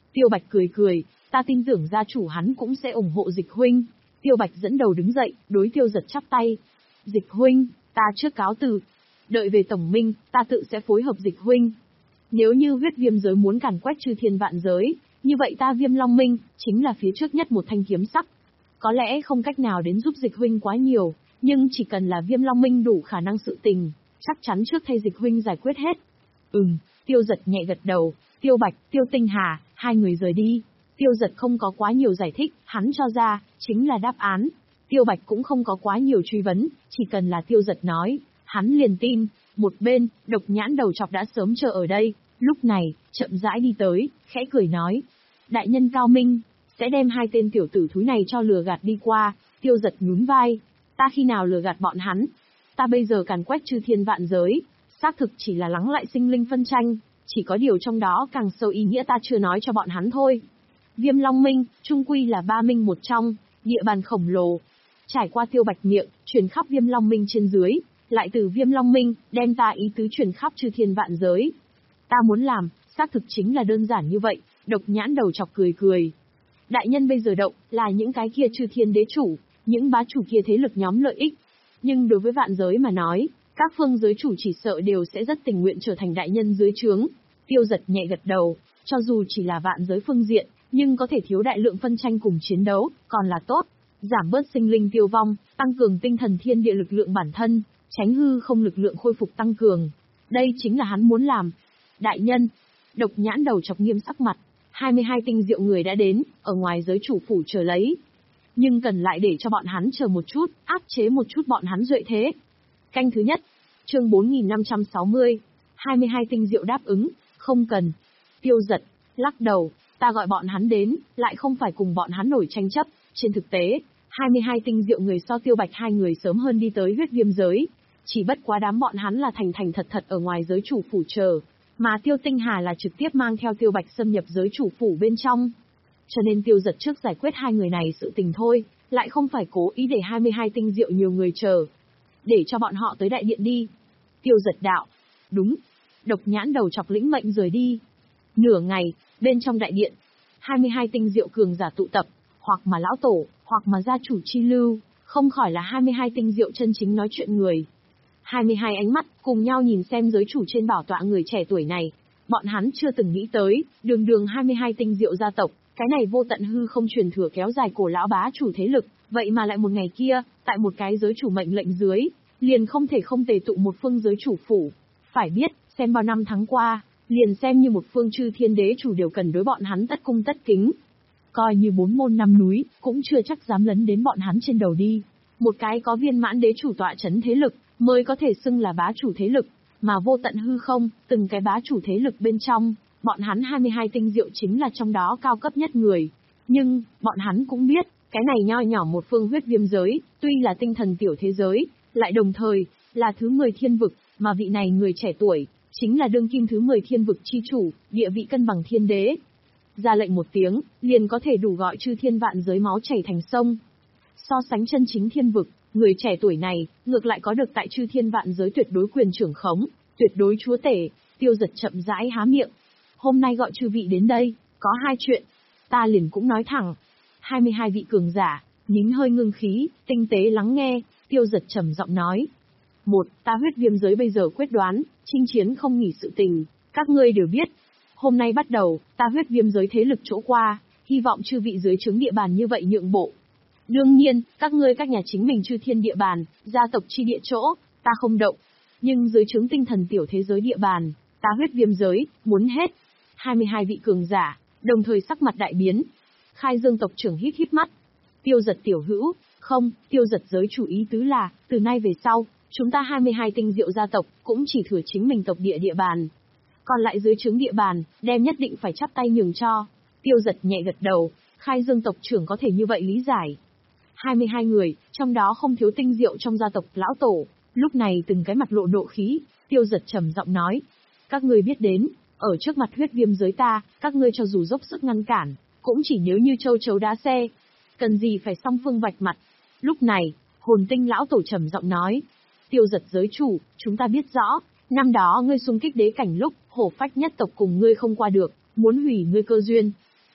Tiêu Bạch cười cười, ta tin tưởng gia chủ hắn cũng sẽ ủng hộ Dịch huynh. Tiêu Bạch dẫn đầu đứng dậy, đối Tiêu Giật chắp tay. Dịch huynh, ta trước cáo từ. Đợi về tổng minh, ta tự sẽ phối hợp Dịch huynh. Nếu như huyết viêm giới muốn càn quét chư thiên vạn giới, như vậy ta Viêm Long Minh, chính là phía trước nhất một thanh kiếm sắc. Có lẽ không cách nào đến giúp Dịch huynh quá nhiều, nhưng chỉ cần là Viêm Long Minh đủ khả năng sự tình, chắc chắn trước thay Dịch huynh giải quyết hết. Ừm, Tiêu Giật nhẹ gật đầu, Tiêu Bạch, Tiêu Tinh Hà, hai người rời đi. Tiêu Giật không có quá nhiều giải thích, hắn cho ra, chính là đáp án. Tiêu Bạch cũng không có quá nhiều truy vấn, chỉ cần là Tiêu Giật nói, hắn liền tin. Một bên, Độc Nhãn đầu chọc đã sớm chờ ở đây, lúc này, chậm rãi đi tới, khẽ cười nói. Đại nhân cao minh, sẽ đem hai tên tiểu tử thúi này cho lừa gạt đi qua. Tiêu Giật nhún vai, ta khi nào lừa gạt bọn hắn? Ta bây giờ càn quét chư thiên vạn giới, xác thực chỉ là lắng lại sinh linh phân tranh, chỉ có điều trong đó càng sâu ý nghĩa ta chưa nói cho bọn hắn thôi. Viêm Long Minh, trung quy là ba minh một trong, địa bàn khổng lồ. Trải qua Tiêu Bạch miệng, truyền khắp Viêm Long Minh trên dưới, lại từ Viêm Long Minh, đem ta ý tứ truyền khắp chư thiên vạn giới. Ta muốn làm, xác thực chính là đơn giản như vậy. Độc Nhãn đầu chọc cười cười. Đại nhân bây giờ động, là những cái kia chư thiên đế chủ, những bá chủ kia thế lực nhóm lợi ích. Nhưng đối với vạn giới mà nói, các phương giới chủ chỉ sợ đều sẽ rất tình nguyện trở thành đại nhân dưới trướng. Tiêu Giật nhẹ gật đầu, cho dù chỉ là vạn giới phương diện, nhưng có thể thiếu đại lượng phân tranh cùng chiến đấu, còn là tốt. Giảm bớt sinh linh tiêu vong, tăng cường tinh thần thiên địa lực lượng bản thân, tránh hư không lực lượng khôi phục tăng cường. Đây chính là hắn muốn làm. Đại nhân, Độc Nhãn đầu chọc nghiêm sắc mặt, hai mươi hai tinh diệu người đã đến, ở ngoài giới chủ phủ chờ lấy. Nhưng cần lại để cho bọn hắn chờ một chút, áp chế một chút bọn hắn duệ thế. Canh thứ nhất, chương bốn nghìn năm trăm sáu mươi, hai mươi hai tinh diệu đáp ứng, không cần. Tiêu Giật, lắc đầu, ta gọi bọn hắn đến, lại không phải cùng bọn hắn nổi tranh chấp. Trên thực tế, hai mươi hai tinh diệu người so Tiêu Bạch hai người sớm hơn đi tới huyết viêm giới. Chỉ bất quá đám bọn hắn là thành thành thật thật ở ngoài giới chủ phủ chờ, mà Tiêu Tinh Hà là trực tiếp mang theo Tiêu Bạch xâm nhập giới chủ phủ bên trong. Cho nên Tiêu Giật trước giải quyết hai người này sự tình thôi, lại không phải cố ý để hai mươi hai tinh diệu nhiều người chờ. Để cho bọn họ tới đại điện đi. Tiêu Giật đạo. Đúng. Độc Nhãn đầu chọc lĩnh mệnh rời đi. Nửa ngày, bên trong đại điện, hai mươi hai tinh diệu cường giả tụ tập, hoặc mà lão tổ, hoặc mà gia chủ chi lưu, không khỏi là hai mươi hai tinh diệu chân chính nói chuyện người. hai mươi hai ánh mắt cùng nhau nhìn xem giới chủ trên bảo tọa người trẻ tuổi này. Bọn hắn chưa từng nghĩ tới, đường đường hai mươi hai tinh diệu gia tộc, cái này vô tận hư không truyền thừa kéo dài cổ lão bá chủ thế lực, vậy mà lại một ngày kia, tại một cái giới chủ mệnh lệnh dưới, liền không thể không tề tụ một phương giới chủ phủ. Phải biết, xem bao năm tháng qua, liền xem như một phương chư thiên đế chủ đều cần đối bọn hắn tất cung tất kính. Coi như bốn môn năm núi, cũng chưa chắc dám lấn đến bọn hắn trên đầu đi. Một cái có viên mãn đế chủ tọa chấn thế lực, mới có thể xưng là bá chủ thế lực, mà vô tận hư không, từng cái bá chủ thế lực bên trong, bọn hắn hai mươi hai tinh diệu chính là trong đó cao cấp nhất người. Nhưng, bọn hắn cũng biết, cái này nho nhỏ một phương huyết viêm giới, tuy là tinh thần tiểu thế giới, lại đồng thời, là thứ mười thiên vực, mà vị này người trẻ tuổi, chính là đương kim thứ mười thiên vực chi chủ, địa vị cân bằng thiên đế. Ra lệnh một tiếng, liền có thể đủ gọi chư thiên vạn giới máu chảy thành sông. So sánh chân chính thiên vực, người trẻ tuổi này, ngược lại có được tại chư thiên vạn giới tuyệt đối quyền trưởng khống, tuyệt đối chúa tể. Tiêu Giật chậm rãi há miệng. Hôm nay gọi chư vị đến đây, có hai chuyện. Ta liền cũng nói thẳng. hai mươi hai vị cường giả, nín hơi ngưng khí, tinh tế lắng nghe. Tiêu Giật trầm giọng nói. Một, ta huyết viêm giới bây giờ quyết đoán, chinh chiến không nghỉ sự tình, các ngươi đều biết. Hôm nay bắt đầu, ta huyết viêm giới thế lực chỗ qua, hy vọng chư vị dưới trướng địa bàn như vậy nhượng bộ. Đương nhiên, các ngươi các nhà chính mình chư thiên địa bàn, gia tộc chi địa chỗ, ta không động. Nhưng dưới trướng tinh thần tiểu thế giới địa bàn, ta huyết viêm giới, muốn hết. hai mươi hai vị cường giả, đồng thời sắc mặt đại biến. Khai Dương tộc trưởng hít hít mắt. Tiêu Giật tiểu hữu, không, Tiêu Giật giới chủ ý tứ là, từ nay về sau, chúng ta hai mươi hai tinh diệu gia tộc, cũng chỉ thừa chính mình tộc địa địa bàn. Còn lại dưới trướng địa bàn, đem nhất định phải chắp tay nhường cho. Tiêu Giật nhẹ gật đầu, Khai Dương tộc trưởng có thể như vậy lý giải. hai mươi hai người, trong đó không thiếu tinh diệu trong gia tộc lão tổ, lúc này từng cái mặt lộ độ khí. Tiêu Giật trầm giọng nói. Các ngươi biết đến, ở trước mặt huyết viêm giới ta, các ngươi cho dù dốc sức ngăn cản, cũng chỉ nếu như châu chấu đá xe. Cần gì phải song phương vạch mặt. Lúc này, hồn tinh lão tổ trầm giọng nói. Tiêu Giật giới chủ, chúng ta biết rõ, năm đó ngươi xung kích đế cảnh lúc, hổ phách nhất tộc cùng ngươi không qua được, muốn hủy ngươi cơ duyên.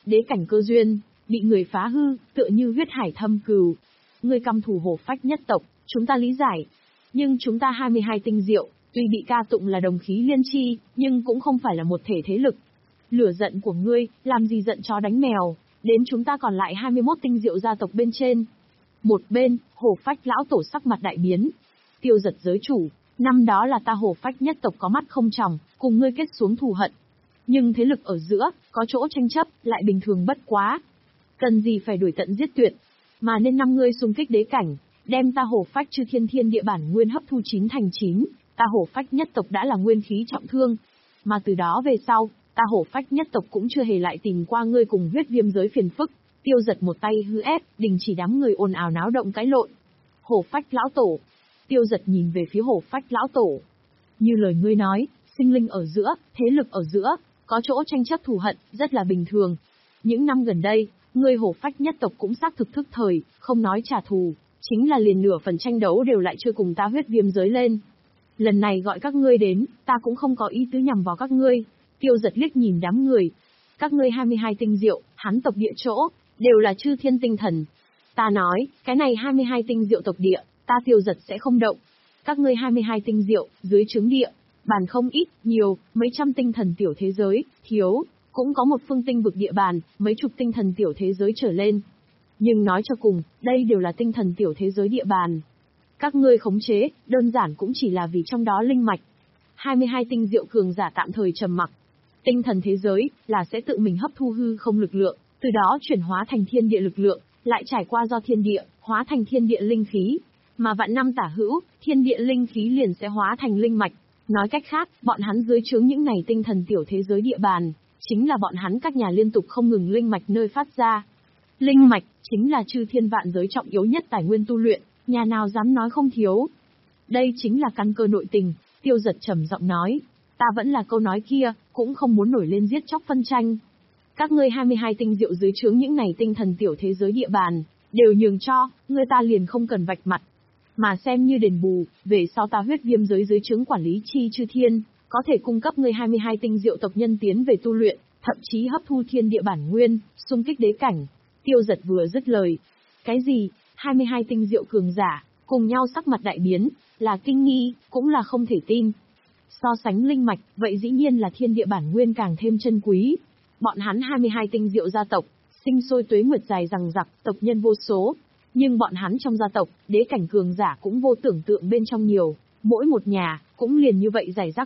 đế cảnh cơ duyên, bị người phá hư, tựa như huyết hải thâm cừu. Ngươi căm thù hổ phách nhất tộc, chúng ta lý giải. Nhưng chúng ta hai mươi hai tinh diệu, tuy bị ca tụng là đồng khí liên chi, nhưng cũng không phải là một thể thế lực. Lửa giận của ngươi, làm gì giận chó đánh mèo, đến chúng ta còn lại hai mươi mốt tinh diệu gia tộc bên trên. Một bên, hổ phách lão tổ sắc mặt đại biến. Tiêu Giật giới chủ, năm đó là ta hổ phách nhất tộc có mắt không tròng, cùng ngươi kết xuống thù hận. Nhưng thế lực ở giữa, có chỗ tranh chấp, lại bình thường bất quá. Cần gì phải đuổi tận giết tuyệt, mà nên năm ngươi xung kích đế cảnh, đem ta hổ phách chư thiên thiên địa bản nguyên hấp thu chín thành chín, ta hổ phách nhất tộc đã là nguyên khí trọng thương. Mà từ đó về sau, ta hổ phách nhất tộc cũng chưa hề lại tìm qua ngươi cùng huyết viêm giới phiền phức. Tiêu Giật một tay hư ép, đình chỉ đám người ồn ào náo động cãi lộn. Hổ phách lão tổ. Tiêu Giật nhìn về phía hổ phách lão tổ. Như lời ngươi nói, sinh linh ở giữa, thế lực ở giữa, có chỗ tranh chấp thù hận, rất là bình thường. Những năm gần đây, ngươi hổ phách nhất tộc cũng xác thực thức thời, không nói trả thù, chính là liền nửa phần tranh đấu đều lại chưa cùng ta huyết viêm giới lên. Lần này gọi các ngươi đến, ta cũng không có ý tứ nhằm vào các ngươi. Tiêu Giật liếc nhìn đám người. Các ngươi hai mươi hai tinh diệu, hắn tộc địa chỗ, đều là chư thiên tinh thần. Ta nói, cái này hai mươi hai tinh diệu tộc địa, ta Tiêu Giật sẽ không động. Các ngươi hai mươi hai tinh diệu, dưới trướng địa, bàn không ít, nhiều, mấy trăm tinh thần tiểu thế giới, thiếu, cũng có một phương tinh vực địa bàn, mấy chục tinh thần tiểu thế giới trở lên. Nhưng nói cho cùng, đây đều là tinh thần tiểu thế giới địa bàn. Các ngươi khống chế, đơn giản cũng chỉ là vì trong đó linh mạch. hai mươi hai tinh diệu cường giả tạm thời trầm mặc. Tinh thần thế giới, là sẽ tự mình hấp thu hư không lực lượng, từ đó chuyển hóa thành thiên địa lực lượng, lại trải qua do thiên địa, hóa thành thiên địa linh khí. Mà vạn năm tả hữu, thiên địa linh khí liền sẽ hóa thành linh mạch. Nói cách khác, bọn hắn dưới trướng những này tinh thần tiểu thế giới địa bàn, chính là bọn hắn các nhà liên tục không ngừng linh mạch nơi phát ra. Linh mạch, chính là chư thiên vạn giới trọng yếu nhất tài nguyên tu luyện, nhà nào dám nói không thiếu. Đây chính là căn cơ nội tình, Tiêu Giật trầm giọng nói. Ta vẫn là câu nói kia, cũng không muốn nổi lên giết chóc phân tranh. Các ngươi hai mươi hai tinh diệu dưới trướng những này tinh thần tiểu thế giới địa bàn, đều nhường cho, người ta liền không cần vạch mặt. Mà xem như đền bù, về sau ta huyết viêm giới dưới trướng quản lý chi chư thiên, có thể cung cấp ngươi hai mươi hai tinh diệu tộc nhân tiến về tu luyện, thậm chí hấp thu thiên địa bản nguyên, xung kích đế cảnh. Tiêu Giật vừa dứt lời. Cái gì? hai mươi hai tinh diệu cường giả, cùng nhau sắc mặt đại biến, là kinh nghi, cũng là không thể tin. So sánh linh mạch, vậy dĩ nhiên là thiên địa bản nguyên càng thêm chân quý. Bọn hắn hai mươi hai tinh diệu gia tộc, sinh sôi tuế nguyệt dài rằng rặc, tộc nhân vô số. Nhưng bọn hắn trong gia tộc, đế cảnh cường giả cũng vô tưởng tượng bên trong nhiều, mỗi một nhà, cũng liền như vậy giải rác